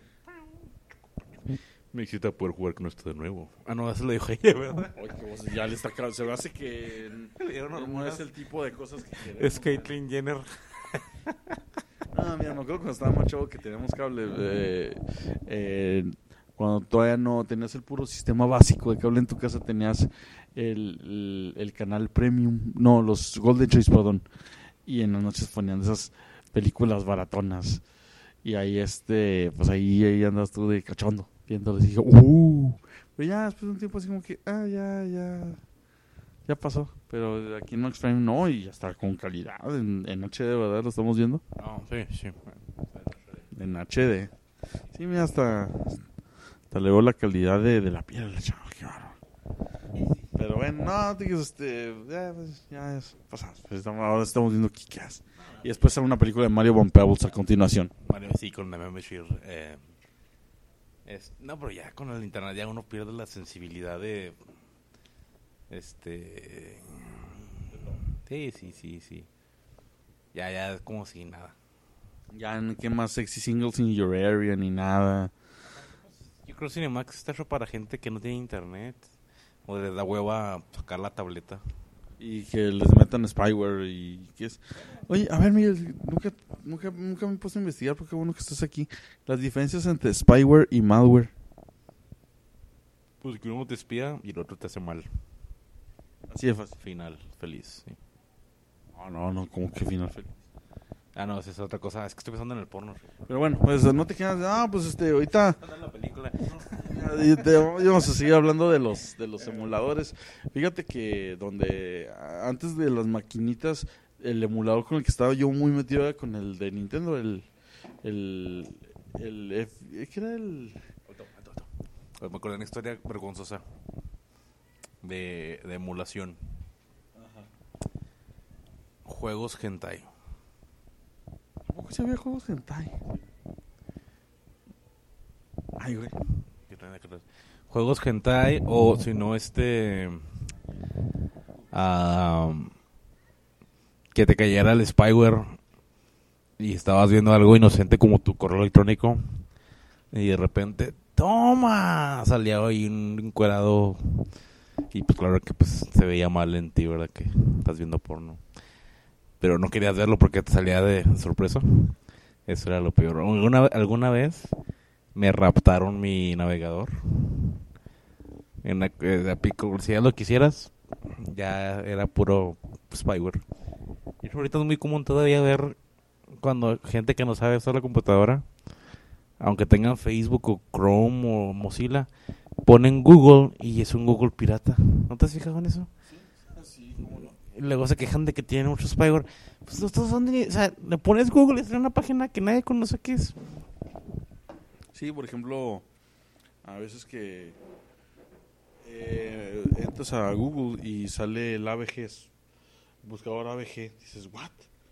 Me excita poder jugar con esto de nuevo. No, eso lo dijo ella, ¿verdad? Oye, que vos ya le está claro. Se me hace que no es el tipo de cosas que queremos. Es Caitlyn Jenner. Mira, me acuerdo cuando estaba más chavo que teníamos cable. Cuando todavía no tenías el puro sistema básico de cable en tu casa, tenías el canal Premium. No, los Golden Choice, perdón. Y en las noches ponían esas películas baratonas. Y ahí pues ahí andas tú de cachondo viéndoles, y dije, pero ya después de un tiempo así como que, ya ya pasó. Pero aquí en Max Prime no, y hasta con calidad, en HD, ¿verdad? Lo estamos viendo. No, sí, sí. En HD. Sí, mira, hasta le veo la calidad de la piel de la chava, qué bárbaro. Pero bueno, no, digas, ya es pasado. Pues ahora estamos viendo Kick-Ass. Y después sale una película de Mario Von Peebles a continuación. Mario, sí, con Meme Bashir. No, pero ya con el internet ya uno pierde la sensibilidad de... Sí. Ya es como si nada. Ya no qué más sexy singles in your area ni nada. Yo creo que Cinemax está hecho para gente que no tiene internet. O les da hueva sacar la tableta. Y que les metan spyware y qué es. Oye, a ver, Miguel, nunca me he puesto a investigar, porque bueno que estás aquí. Las diferencias entre spyware y malware. Pues que uno te espía y el otro te hace mal. Así de fácil. Final, feliz. Sí. No, como que final feliz. Ah, no, esa es otra cosa. Es que estoy pensando en el porno. Pero bueno, pues no te quedas. Pues ahorita La película. vamos a seguir hablando de los emuladores. Fíjate que antes de las maquinitas, el emulador con el que estaba yo muy metido era con el de Nintendo, ¿qué era el? Pues me acordé de una historia vergonzosa de emulación. Ajá. Juegos hentai. ¿Cómo que se había juegos hentai? Ay, güey. Juegos hentai o si no que te cayera el spyware y estabas viendo algo inocente como tu correo electrónico y de repente ¡toma! Salía ahí un encuerado y pues claro que pues se veía mal en ti, ¿verdad? Que estás viendo porno. Pero no querías verlo porque te salía de sorpresa. Eso era lo peor. ¿Alguna vez me raptaron mi navegador? Si ya lo quisieras, ya era puro spyware. Y ahorita es muy común todavía ver cuando gente que no sabe usar la computadora, aunque tengan Facebook o Chrome o Mozilla, ponen Google y es un Google pirata. ¿No te has fijado en eso? Sí, cómo no. Y luego se quejan de que tienen mucho spyware. Pues estos son o sea, le pones Google y sale una página que nadie conoce qué es. Sí, por ejemplo, a veces que entras a Google y sale el AVG, buscador AVG, dices, ¿what?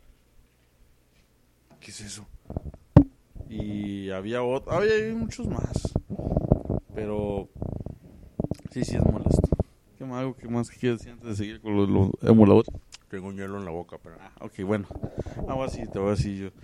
¿Qué es eso? Y había muchos más, pero sí es molesto. ¿Algo que más que quieres decir antes de seguir con los emuladores? Tengo un hielo en la boca, pero... Ok, bueno. Ahora sí, te voy a decir yo.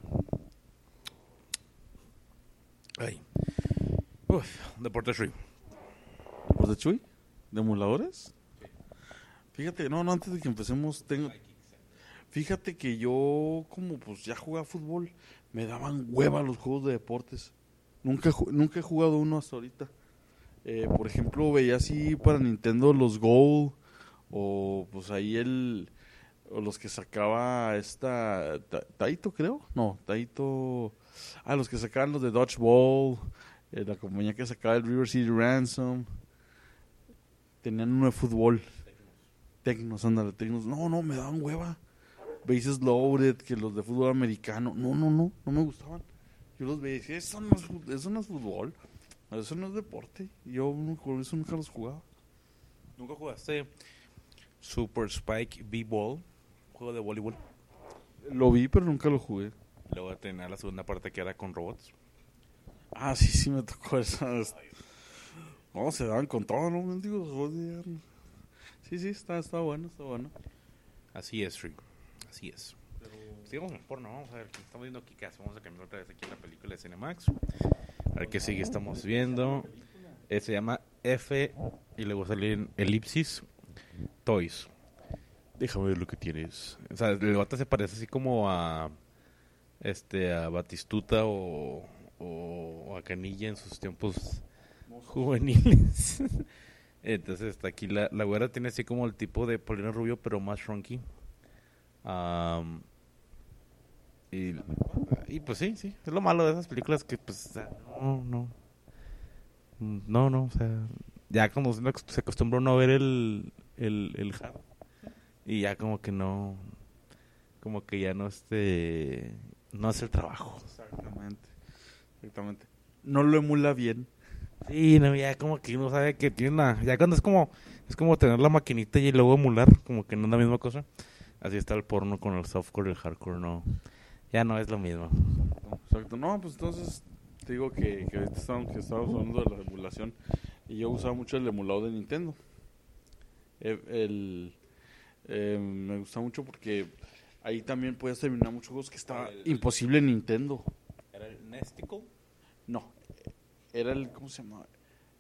Ay. Deporte Free. ¿Por de Chuy? ¿De emuladores? Fíjate, no, antes de que empecemos, fíjate que yo, como pues ya jugaba fútbol, me daban hueva los juegos de deportes. Nunca he jugado uno hasta ahorita. Por ejemplo, veía así para Nintendo los Goal, o pues ahí o los que sacaba Taito, creo. No, Taito. Los que sacaban los de Dodgeball, la compañía que sacaba el River City Ransom. Tenían uno de fútbol. Tecnos, ándale, Tecnos. No, me daban hueva. Bases Loaded, que los de fútbol americano. No me gustaban. Yo los veía y decía, eso no es fútbol. Eso no es deporte. Yo eso nunca los jugaba. ¿Nunca jugaste Super Spike B-Ball? Juego de voleibol. Lo vi, pero nunca lo jugué. Luego tenía la segunda parte que era con robots. Sí, me tocó esa. No, se daban con todo, ¿no? Digo, sí, está bueno. Así es, Rick. Así es. Pero... sigamos en porno, vamos a ver. Estamos viendo Kick-Ass. Vamos a cambiar otra vez aquí la película de Cinemax. A ver qué sigue estamos viendo. Se llama F y luego sale en elipsis Toys. Déjame ver lo que tienes. O sea, el vato se parece así como a Batistuta o a Canilla en sus tiempos juveniles. Entonces está aquí la güera tiene así como el tipo de Paulina Rubio pero más shrunky. Y pues sí, es lo malo de esas películas que pues no, o sea, ya cuando se acostumbra uno a ver el hard. Y ya como que no... Como que ya no no hace el trabajo. Exactamente. No lo emula bien. Sí, no, ya como que uno sabe que tiene una... Ya cuando es como tener la maquinita y luego emular, como que no es la misma cosa. Así está el porno con el softcore y el hardcore, no. Ya no es lo mismo. Exacto. No, pues entonces te digo que ahorita estábamos hablando de la emulación y yo usaba mucho el emulador de Nintendo. Me gusta mucho porque ahí también podías terminar muchos juegos que estaba imposible en Nintendo. ¿Era el Nesticle? No, era el, ¿cómo se llama?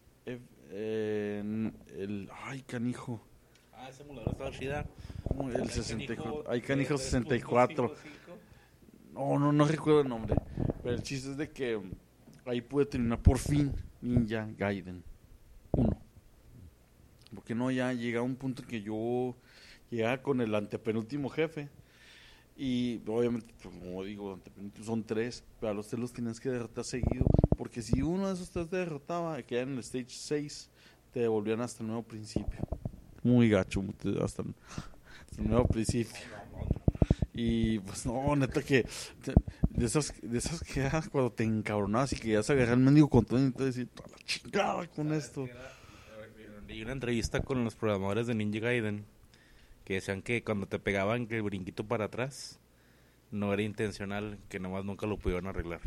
Ay, canijo. Ese emulador estaba chida. El 64. Ay, canijo 64. No recuerdo el nombre. Pero el chiste es de que ahí pude terminar por fin Ninja Gaiden 1. Porque no, ya llegaba un punto en que yo llegaba con el antepenúltimo jefe. Y obviamente, pues, como digo, antepenúltimo son 3, pero a los 3 los tenías que derrotar seguido. Porque si uno de esos 3 te derrotaba, que en el stage 6, te devolvían hasta el nuevo principio. Muy gacho, hasta el nuevo principio. Y pues no, neta que de esas que cuando te encabronabas y que ya se agarrar el mendigo control y te decís, toda la chingada con esto. Leí una entrevista con los programadores de Ninja Gaiden que decían que cuando te pegaban que el brinquito para atrás no era intencional, que nomás nunca lo pudieron arreglar.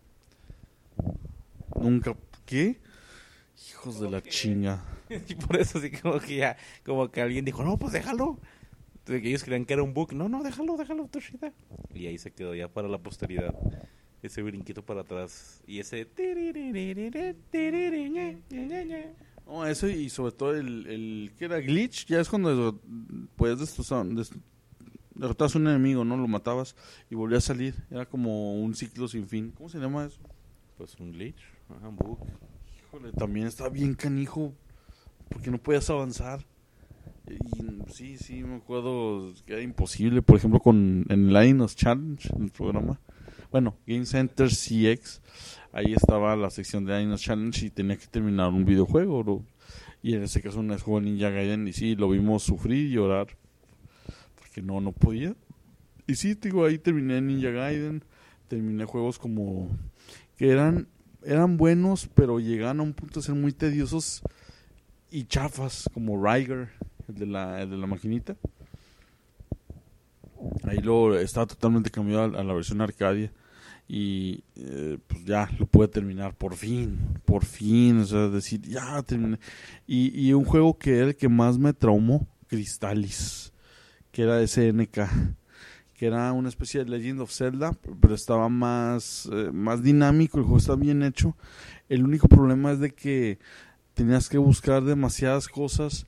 ¿Nunca? ¿Qué? Hijos de la chinga. Y por eso sí como que alguien dijo, no, pues déjalo. Entonces, que ellos creían que era un bug. No, déjalo, Toshida. Y ahí se quedó ya para la posteridad. Ese brinquito para atrás. Y ese... No, eso y sobre todo el que era glitch, ya es cuando puedes derrotar a un enemigo, ¿no? Lo matabas y volvía a salir. Era como un ciclo sin fin. ¿Cómo se llama eso? Pues un glitch, un bug. Híjole, también está bien canijo porque no podías avanzar. Y sí, me acuerdo que era imposible, por ejemplo, en el Linus Challenge, en el programa. Bueno, Game Center CX, ahí estaba la sección de Linus Challenge y tenía que terminar un videojuego, ¿no? Y en ese caso un juego de Ninja Gaiden y sí, lo vimos sufrir y llorar porque no podía. Y sí, digo, ahí terminé Ninja Gaiden, terminé juegos como que eran buenos, pero llegaban a un punto de ser muy tediosos y chafas, como Ryger, el de la maquinita. Ahí estaba totalmente cambiado a la versión Arcadia y pues ya lo pude terminar por fin, o sea, decir, ya terminé. Y un juego que era el que más me traumó, Crystalis, que era de SNK, que era una especie de Legend of Zelda, pero estaba más dinámico, el juego estaba bien hecho. El único problema es de que tenías que buscar demasiadas cosas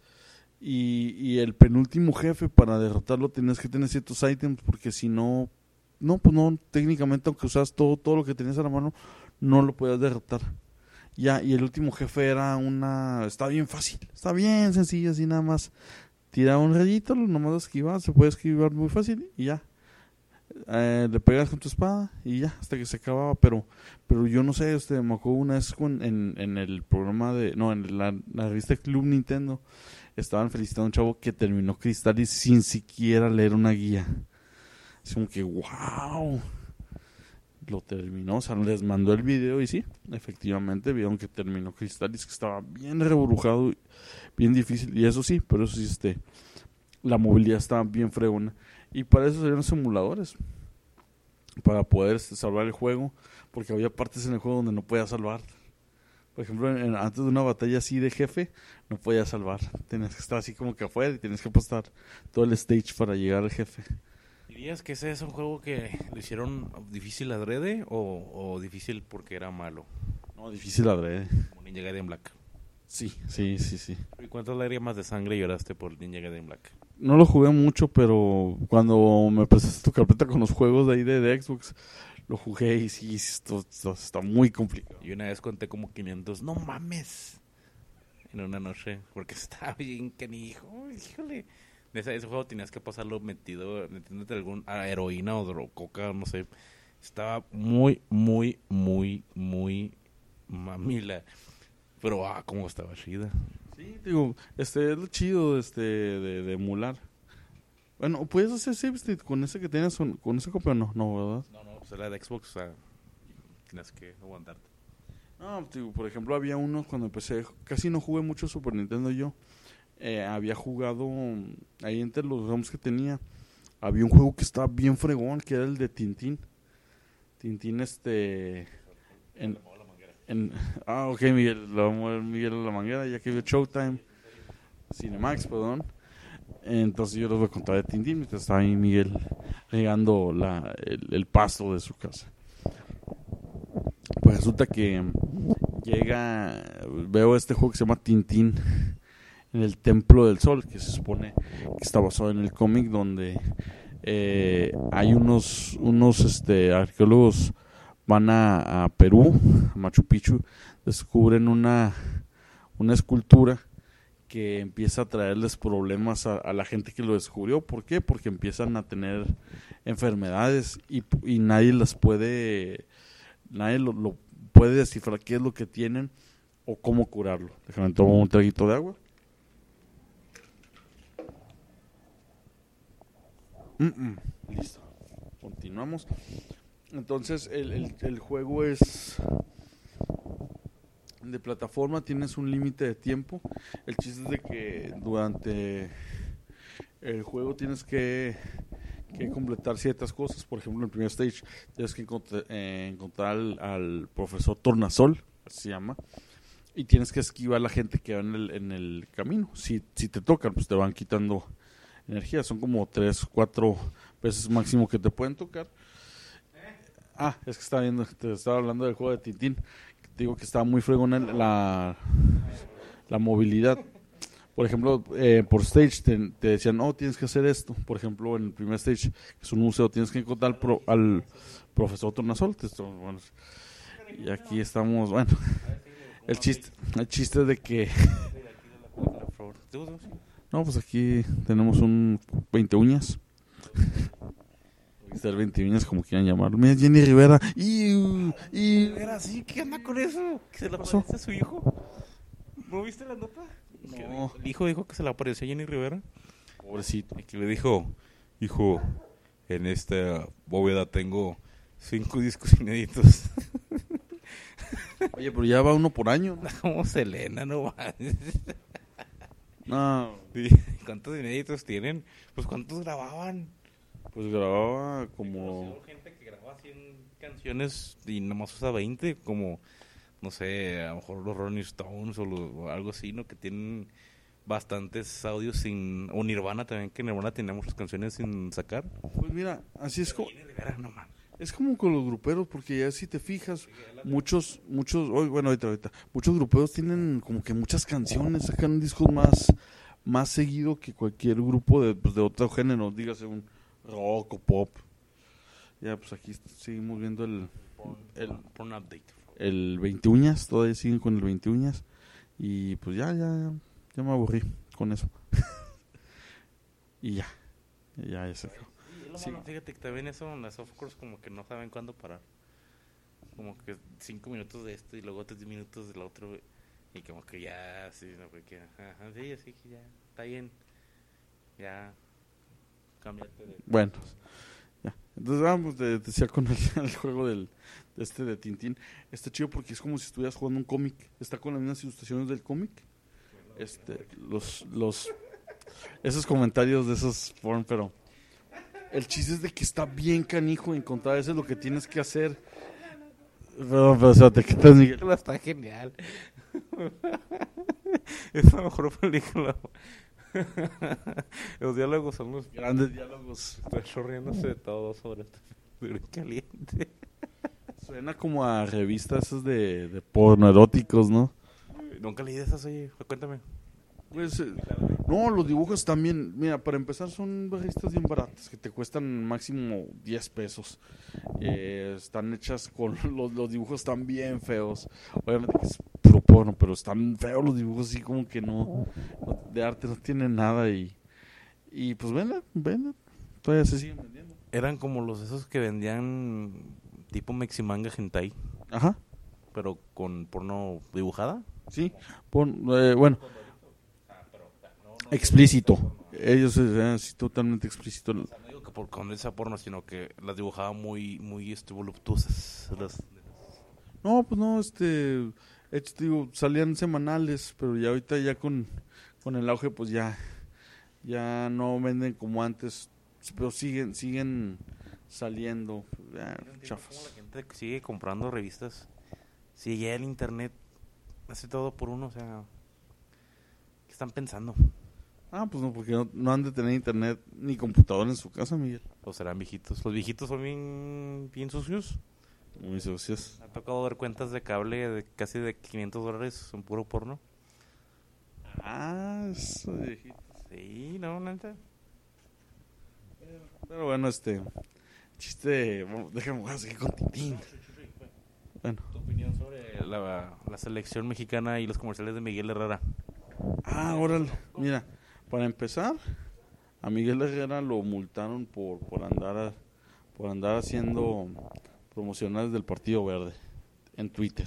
y el penúltimo jefe para derrotarlo tenías que tener ciertos ítems porque si no, pues no, técnicamente aunque usas todo lo que tenías a la mano, no lo podías derrotar. Ya, y el último jefe está bien fácil, está bien sencillo, así nada más tira un rayito, nomás lo esquivas, se puede esquivar muy fácil y ya. Le pegas con tu espada y ya, hasta que se acababa, pero yo no sé, me acuerdo una vez en el programa en la revista Club Nintendo, estaban felicitando a un chavo que terminó Crystalis sin siquiera leer una guía. Es como que, wow, lo terminó, o sea, les mandó el video y sí, efectivamente vieron que terminó Crystalis, que estaba bien reburujado, bien difícil, y eso sí, pero eso sí, la movilidad estaba bien fregona. Y para eso serían los emuladores, para poder salvar el juego, porque había partes en el juego donde no podías salvar. Por ejemplo, antes de una batalla así de jefe, no podías salvar. Tenías que estar así como que afuera y tenías que pasar todo el stage para llegar al jefe. ¿Dirías que ese es un juego que lo hicieron difícil adrede o difícil porque era malo? No, difícil adrede. Como Ninja Gaiden Black. Sí. ¿Y cuántas lágrimas de sangre lloraste por Ninja Gaiden Black? No lo jugué mucho, pero cuando me prestaste tu carpeta con los juegos de ahí de Xbox, lo jugué y sí, esto está muy complicado. Y una vez conté como 500, no mames, en una noche, porque estaba bien canijo, híjole. Ese juego tenías que pasarlo metiéndote algún heroína o coca, no sé. Estaba muy mamila. Pero, cómo estaba chida. Sí, digo, es lo chido de emular. Bueno, ¿puedes hacer save state con ese que tienes, con ese copia o no? No, ¿verdad? No, pues era de Xbox, o sea, tienes que aguantarte. No, digo, por ejemplo, había uno cuando empecé, casi no jugué mucho Super Nintendo yo. Había jugado ahí entre los ROMs que tenía. Había un juego que estaba bien fregón, que era el de Tintín. Tintín, ok, Miguel, lo vamos a ver Miguel a la manguera, ya que vio Showtime. Cinemax, perdón. Entonces yo les voy a contar de Tintín mientras está ahí Miguel regando el pasto de su casa. Pues resulta que veo este juego que se llama Tintín en el Templo del Sol, que se supone que está basado en el cómic donde hay unos arqueólogos van a Perú, a Machu Picchu, descubren una escultura que empieza a traerles problemas a la gente que lo descubrió. ¿Por qué? Porque empiezan a tener enfermedades y nadie lo puede descifrar qué es lo que tienen o cómo curarlo. Déjame tomar un traguito de agua. Listo. Continuamos. Entonces el juego es de plataforma, tienes un límite de tiempo. El chiste es de que durante el juego tienes que completar ciertas cosas. Por ejemplo, en el primer stage tienes que encontrar al profesor Tornasol, así se llama, y tienes que esquivar a la gente que va en el camino. Si te tocan, pues te van quitando energía. Son como 3-4 veces máximo que te pueden tocar. Es que te estaba hablando del juego de Tintín. Te digo que estaba muy fregona la movilidad. Por ejemplo, por stage te decían, tienes que hacer esto. Por ejemplo, en el primer stage, que es un museo, tienes que encontrar al profesor Tornasol. Bueno, y aquí estamos, bueno, el chiste es de que... No, pues aquí tenemos un 20 uñas. El 20 uñas, como quieran llamarlo. Mira, Jenny Rivera. Era así, ¿qué anda con eso? ¿Que se le aparece a su hijo? ¿No viste la nota? No. El hijo dijo que se le apareció a Jenny Rivera. Pobrecito. Y que le dijo, hijo, en esta bóveda tengo 5 discos inéditos. Oye, pero ya va uno por año. Como Selena, no va. No. ¿Cuántos inéditos tienen? Pues ¿cuántos grababan? Pues grababa como... Hay gente que graba 100 canciones y nomás usa 20, como, no sé, a lo mejor los Rolling Stones o algo así, ¿no? Que tienen bastantes audios sin... O Nirvana también, que Nirvana tenía muchas canciones sin sacar. Pues mira, así es como... No, man. Es como con los gruperos, porque ya si te fijas, muchos, ahorita, muchos gruperos tienen como que muchas canciones, sacan discos más seguido que cualquier grupo de otro género, dígase un rock o pop. Ya, pues aquí seguimos viendo el Porn update. El 20 uñas, todavía siguen con el 20 uñas. Y pues ya me aburrí con eso. Y ya se acabó. Sí. Fíjate que también eso, las softcores como que no saben cuándo parar. Como que 5 minutos de esto y luego 3 minutos del otro. Y como que ya, sí, no, porque, sí, así que ya, está bien. Ya, cámbiate de... Bueno, ya. Entonces vamos, decía con el juego de Tintín. Está chido porque es como si estuvieras jugando un cómic. Está con las mismas ilustraciones del cómic. Esos comentarios de esos foros, pero el chiste es de que está bien canijo encontrar. Eso es lo que tienes que hacer. Pero espérate, ¿qué tal, Miguel? Está genial. Es la mejor película. Los diálogos son los grandes diálogos. Estoy riéndose de todo sobre esto. Muy caliente. Suena como a revistas esas de porno eróticos, ¿no? Nunca leí de esas, oye. Cuéntame. Pues, no, los dibujos también, mira, para empezar son revistas bien baratas, que te cuestan máximo 10 pesos. Están hechas con, los dibujos están bien feos. Obviamente que es puro porno, pero están feos los dibujos, así como que no de arte no tienen nada y pues venden, todavía se siguen vendiendo. Eran como esos que vendían tipo Meximanga Hentai. Ajá. Pero con porno dibujada. Sí, bueno, explícito. Ellos así totalmente explícito. No digo que por condesa porno, sino que las dibujaba muy voluptuosas. No, pues no, digo, salían semanales, pero ya ahorita ya con el auge, pues ya no venden como antes, pero siguen saliendo, chafas. ¿Cómo la gente que sigue comprando revistas? Si ya el internet hace todo por uno, o sea, ¿qué están pensando? Pues no, porque no han de tener internet ni computadora en su casa, Miguel. ¿O serán viejitos? Los viejitos son bien sucios. Muy sucios. Me ha tocado ver cuentas de cable de casi de $500 en puro porno. Eso viejito. Sí, no, neta. Pero bueno, chiste, déjame seguir con Tintín. Bueno. ¿Tu opinión sobre la selección mexicana y los comerciales de Miguel Herrera? Órale, mira, para empezar, a Miguel Herrera lo multaron por andar haciendo promocionales del Partido Verde en Twitter.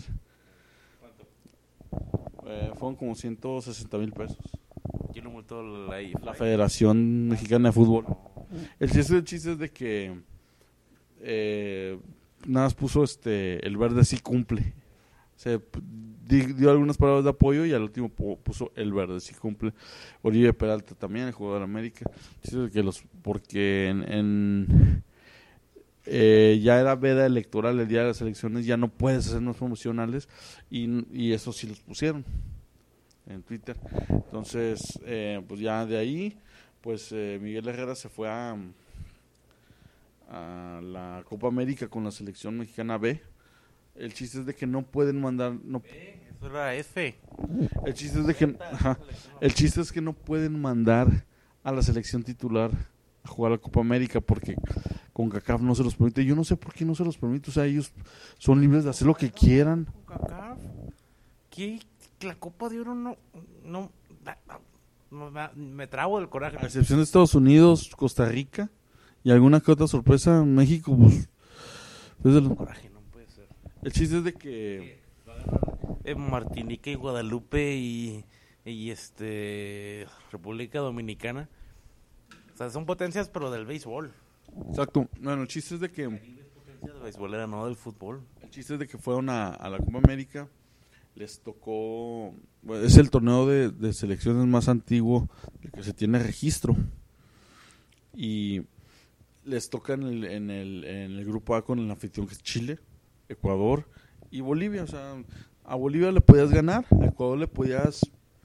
¿Cuánto? Fueron como 160,000 pesos. ¿Quién lo multó? La Federación Mexicana de Fútbol. El chiste es de que nada más puso el verde sí cumple. Se dio algunas palabras de apoyo y al último puso el verde sí cumple. Oribe Peralta también, el jugador de América. Porque ya era veda electoral el día de las elecciones, ya no puedes hacer unos promocionales y eso sí los pusieron en Twitter. Entonces, pues ya de ahí, pues Miguel Herrera se fue a la Copa América con la selección mexicana B. El chiste es de que no pueden mandar... Eso era F. El chiste es de que... el chiste es que no pueden mandar a la selección titular a jugar la Copa América porque CONCACAF no se los permite. Yo no sé por qué no se los permite. O sea, ellos son libres de hacer lo que quieran. ¿CONCACAF? ¿Qué? La Copa de Oro no me trago del coraje. A excepción de Estados Unidos, Costa Rica y alguna que otra sorpresa, México, pues... coraje, no puede ser. El chiste es de que... Martinica y Guadalupe y República Dominicana. O sea, son potencias, pero del béisbol. Exacto. Bueno, el chiste es de que... Potencias del béisbol era no del fútbol. El chiste es de que fueron a la Copa América. Les tocó... Bueno, es el torneo de selecciones más antiguo del que se tiene registro. Y les toca en el grupo A con el anfitrión que es Chile, Ecuador y Bolivia. O sea, a Bolivia le podías ganar, a Ecuador le podías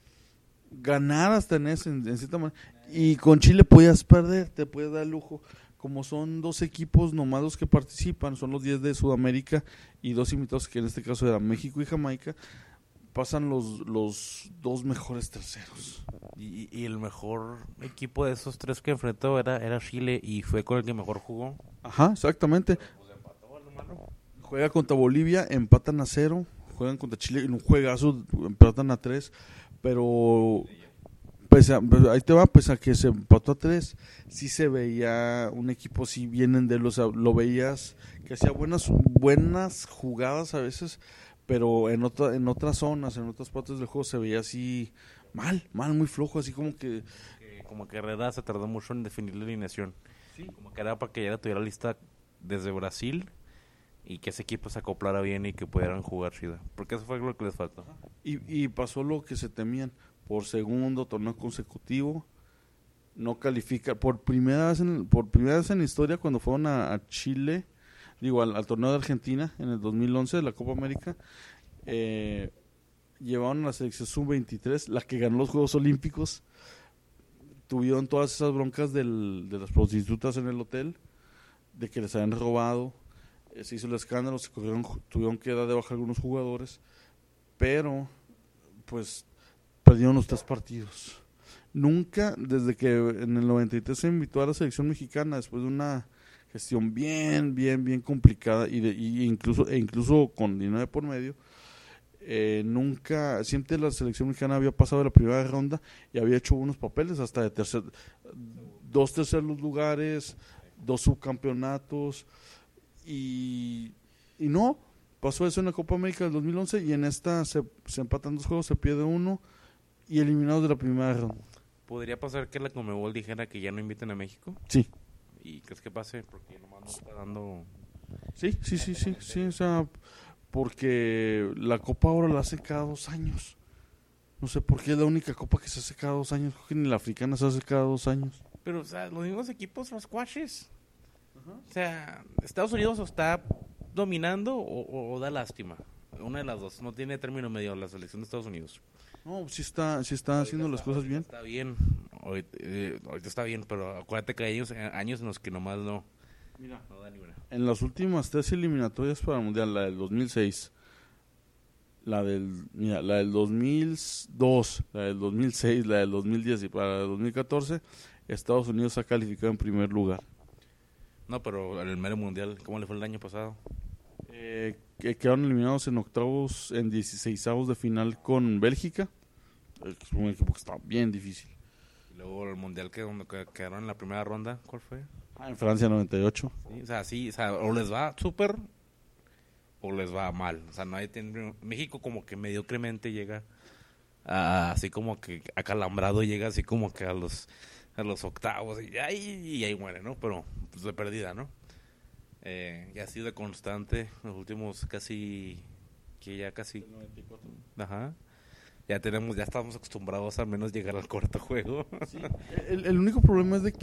ganar hasta en cierta manera, y con Chile podías perder, te podías dar lujo. Como son dos equipos nomás los que participan, son los 10 de Sudamérica y dos invitados que en este caso eran México y Jamaica, pasan los dos mejores terceros. Y el mejor equipo de esos tres que enfrentó era Chile y fue con el que mejor jugó. Ajá, exactamente. Juega contra Bolivia, empatan a 0, juegan contra Chile en un juegazo, empatan a 3, pero ahí te va, pese a que se empató a 3, sí se veía un equipo así bien endeble, o sea, lo veías que hacía buenas jugadas a veces, pero en otras zonas, en otras partes del juego se veía así mal, muy flojo, así como que Herrera se tardó mucho en definir la alineación. Sí. Como que era para que ya la tuviera lista desde Brasil y que ese equipo se acoplara bien y que pudieran jugar chida, porque eso fue lo que les faltó. Y pasó lo que se temían. Por segundo torneo consecutivo no califica por primera vez en la historia, cuando fueron a Chile, al torneo de Argentina en el 2011 de la Copa América, llevaron a la selección sub-23, la que ganó los Juegos Olímpicos. Tuvieron todas esas broncas de las prostitutas en el hotel, de que les habían robado, se hizo el escándalo, tuvieron que dar de baja algunos jugadores, pero pues perdieron los 3 partidos. Nunca, desde que en el 93 se invitó a la selección mexicana, después de una gestión bien complicada y incluso con dinero de por medio, nunca, siempre la selección mexicana había pasado de la primera ronda y había hecho unos papeles hasta de 2 terceros lugares, 2 subcampeonatos y no, pasó eso en la Copa América del 2011 y en esta se empatan 2 juegos, se pierde 1 y eliminados de la primera ronda. ¿Podría pasar que la Conmebol dijera que ya no inviten a México? Sí. ¿Y crees que pase? Porque nomás no está dando... Sí, o sea, porque la Copa Oro la hace cada 2 años. No sé por qué es la única copa que se hace cada 2 años. Creo que ni la africana se hace cada 2 años. Pero, o sea, los mismos equipos, los squashes. O sea, ¿Estados Unidos o está dominando o da lástima? Una de las dos. No tiene término medio la selección de Estados Unidos. No, sí está haciendo las cosas bien. Está bien. Ahorita está bien, pero acuérdate que hay años en los que nomás no da ni una. En las últimas 3 eliminatorias para el Mundial, la del 2006, la del 2002, la del 2006, la del 2010 y para el 2014, Estados Unidos ha calificado en primer lugar. No, pero en el mero mundial, ¿cómo le fue el año pasado? Que quedaron eliminados en octavos, en 16avos de final con Bélgica. Es un equipo que está bien difícil. Y luego el mundial donde quedaron en la primera ronda, ¿cuál fue? En Francia 98. Sí, o sea, o les va súper o les va mal. O sea, no hay México como que mediocremente llega así como que acalambrado, llega así como que a los octavos y ahí muere, ¿no? Pero pues de perdida, ¿no? Y ha sido constante los últimos casi 94. Ajá. Ya estamos acostumbrados al menos llegar al cuarto juego. Sí. El único problema es de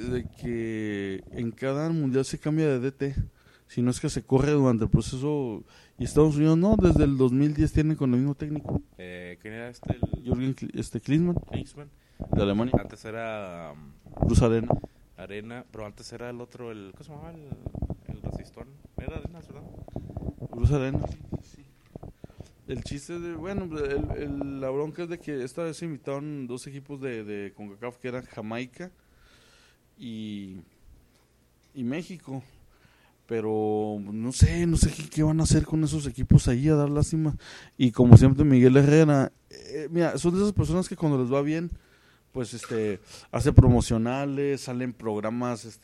que en cada mundial se cambia de DT. Si no es que se corre durante el proceso. Y Estados Unidos no, desde el 2010 tienen con el mismo técnico. ¿Quién era Jürgen Klinsmann, Klinsmann. de Alemania. Antes era Cruz Arena, pero antes era el otro, ¿cómo se llamaba? El racistón. Era Arenas, ¿verdad? Cruz Arena, sí. El chiste de, bueno, la bronca es de que esta vez se invitaron 2 equipos de CONCACAF que eran Jamaica y México. Pero no sé qué van a hacer con esos equipos ahí, a dar lástima. Y como siempre Miguel Herrera, mira, son de esas personas que cuando les va bien, pues hace promocionales, salen programas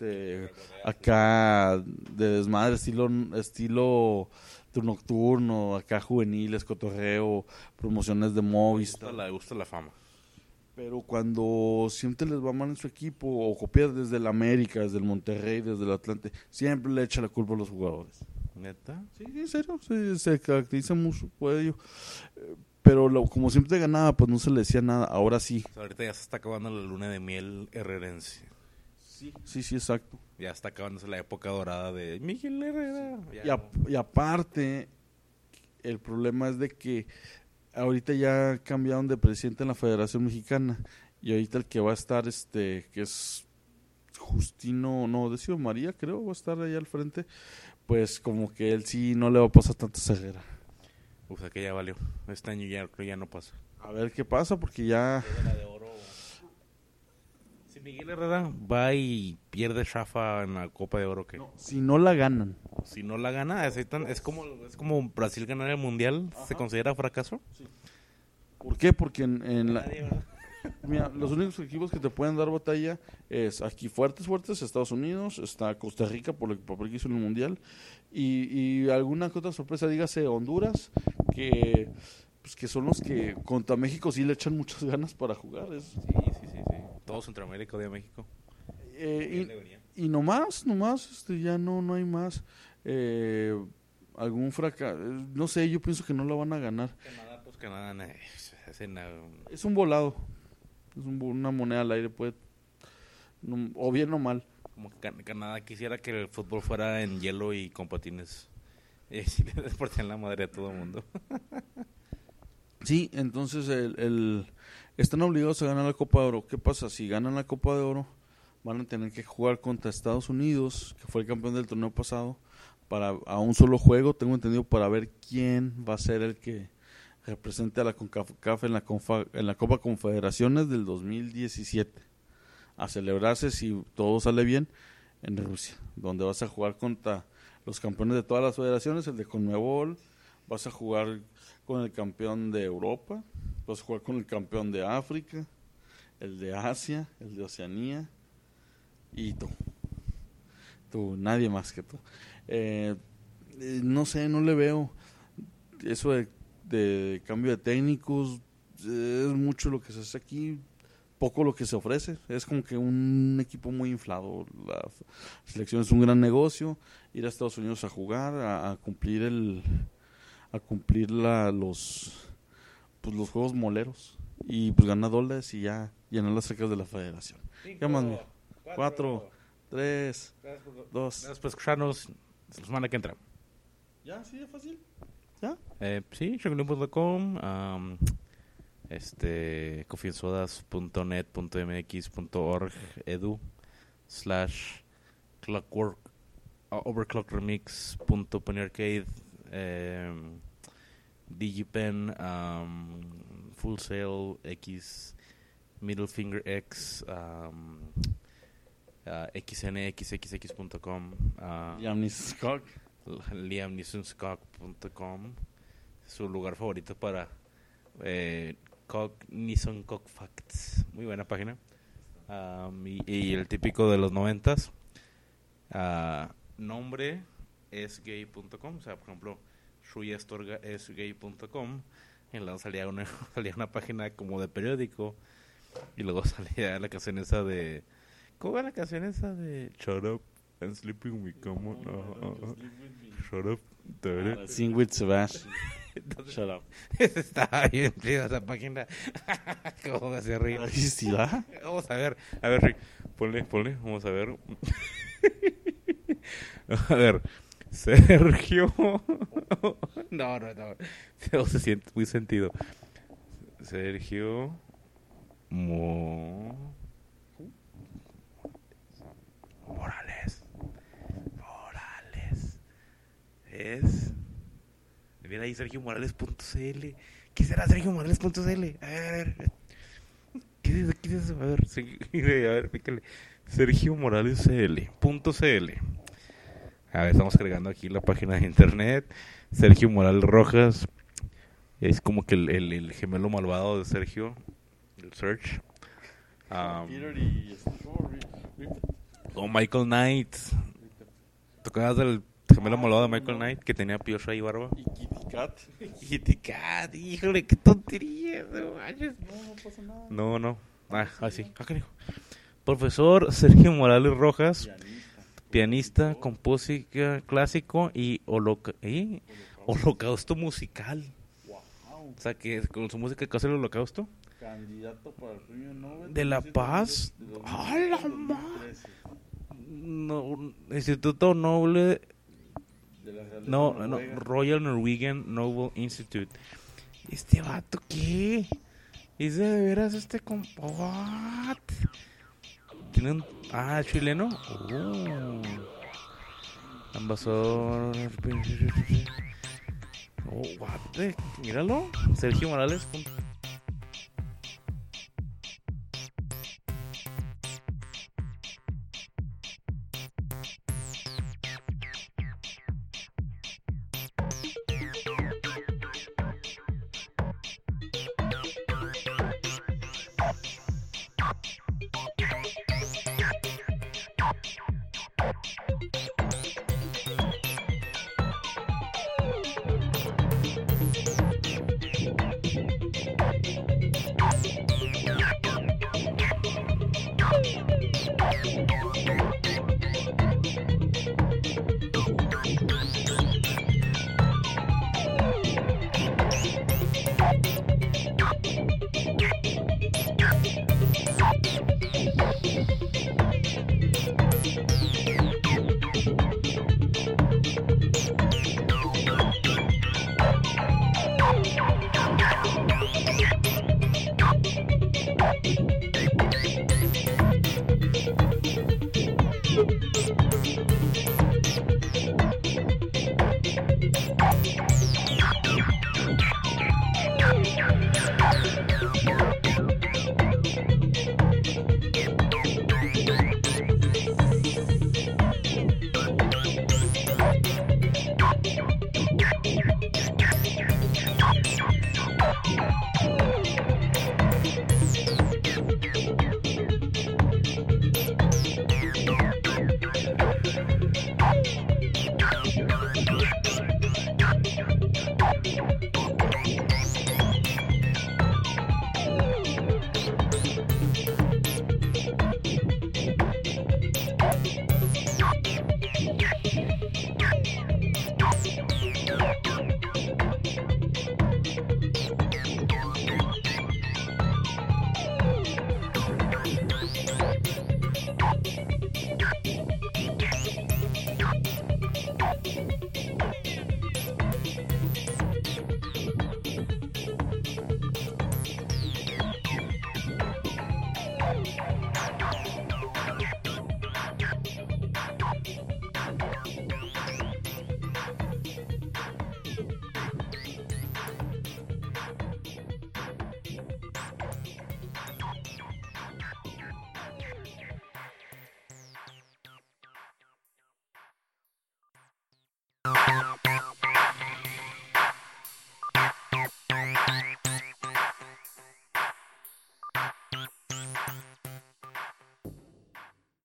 acá de desmadre, estilo nocturno, acá juveniles, cotorreo, promociones de Movistar. Le gusta la fama. Pero cuando siempre les va mal en su equipo, o copiar desde el América, desde el Monterrey, desde el Atlante, siempre le echa la culpa a los jugadores. ¿Neta? Sí, en serio, se caracteriza mucho por ello. Pero como siempre ganaba, pues no se le decía nada. Ahora sí. O sea, ahorita ya se está acabando la luna de miel herrerense. Sí, exacto. Ya está acabándose la época dorada de Miguel Herrera. Y aparte, el problema es de que ahorita ya cambiaron de presidente en la Federación Mexicana. Y ahorita el que va a estar, que es Décimo María, creo, va a estar allá al frente. Pues como que él sí no le va a pasar tanta ceguera. O sea que ya valió. Este año ya no pasa. A ver qué pasa, porque ya... Si Miguel Herrera va y pierde Shafa en la Copa de Oro, ¿qué? No, si no la ganan. Si no la gana, es como Brasil ganar el Mundial. Ajá. ¿Se considera fracaso? Sí. ¿Por qué? Porque en la... Mira, los únicos equipos que te pueden dar batalla es aquí fuertes, Estados Unidos, está Costa Rica por el papel que hizo en el Mundial y alguna que otra sorpresa, dígase Honduras, que son los que contra México sí le echan muchas ganas para jugar. Sí. Todo Centroamérica odia a México. Y no más, ya no hay más. Algún fracaso, no sé, yo pienso que no la van a ganar. Canadá, es un volado. Es una moneda al aire, o bien o mal. Como que Canadá quisiera que el fútbol fuera en hielo y con patines. Y así le desportan la madre a todo el mundo. Sí, entonces están obligados a ganar la Copa de Oro. ¿Qué pasa? Si ganan la Copa de Oro, van a tener que jugar contra Estados Unidos, que fue el campeón del torneo pasado, a un solo juego, tengo entendido, para ver quién va a ser el que represente a la CONCACAF en la Copa Confederaciones del 2017, a celebrarse, si todo sale bien, en Rusia, donde vas a jugar contra los campeones de todas las federaciones, el de CONMEBOL, vas a jugar con el campeón de Europa, vas a jugar con el campeón de África, el de Asia, el de Oceanía, y tú, nadie más que tú. No sé, no le veo eso de cambio de técnicos, es mucho lo que se hace aquí, poco lo que se ofrece. Es como que un equipo muy inflado. La selección es un gran negocio. Ir a Estados Unidos a jugar, a cumplir los juegos moleros. Y pues ganar dólares y ya llenar las sacas de la federación. ¿Qué más? 4, 3, 2. Gracias por escucharnos. La semana que entra. ¿Ya? ¿Sí es fácil? ¿Ya? Sí, shogunlim.com, coffeeandsodas.net.mx.org edu/clockwork overclockremix.ponyarcade Digipen Full Sail X Middle Finger X xnxxx.com liamnisonskog.com, su lugar favorito para Nissan Cock Facts, muy buena página. Y el típico de los 90s, nombre es gay.com, o sea, por ejemplo, Shuya Astorga es gay.com, y luego salía una página como de periódico, y luego salía la canción esa de, ¿cómo va la canción esa de Shut Up and Sleeping with Common? Shut Up. Sing with Sebastian. Shut up. Estaba bien chida esa página. ¿Cómo me hacía reír? ¿Sí va? Vamos a ver, Rick. Ponle, vamos a ver. A ver, Sergio. No. No se siente muy sentido. Sergio Morales. Es. Mira ahí SergioMorales.cl. ¿Qué será SergioMorales.cl? A ver. ¿Qué es eso? A ver, pícale. SergioMorales.cl. A ver, estamos cargando aquí la página de internet. Sergio Morales Rojas. Es como que el gemelo malvado de Sergio. El Search. Michael Knight. ¿Tocabas del gemelo malvado de Michael Knight que tenía piocha y barba? ¿Y Kitty Cat, híjole, qué tontería. No pasa nada. No. Sí. Acá dijo. Profesor Sergio Morales Rojas, pianista, compositor clásico y holocausto musical. Wow. O sea, que con su música que hace el holocausto. Candidato para el premio Nobel de la Paz. ¡A la madre! No, Instituto Noble. No, Royal Norwegian Nobel Institute. ¿Este vato qué? ¿Es de veras what? ¿Tiene un... chileno? Ambasador... what? Míralo. Sergio Morales.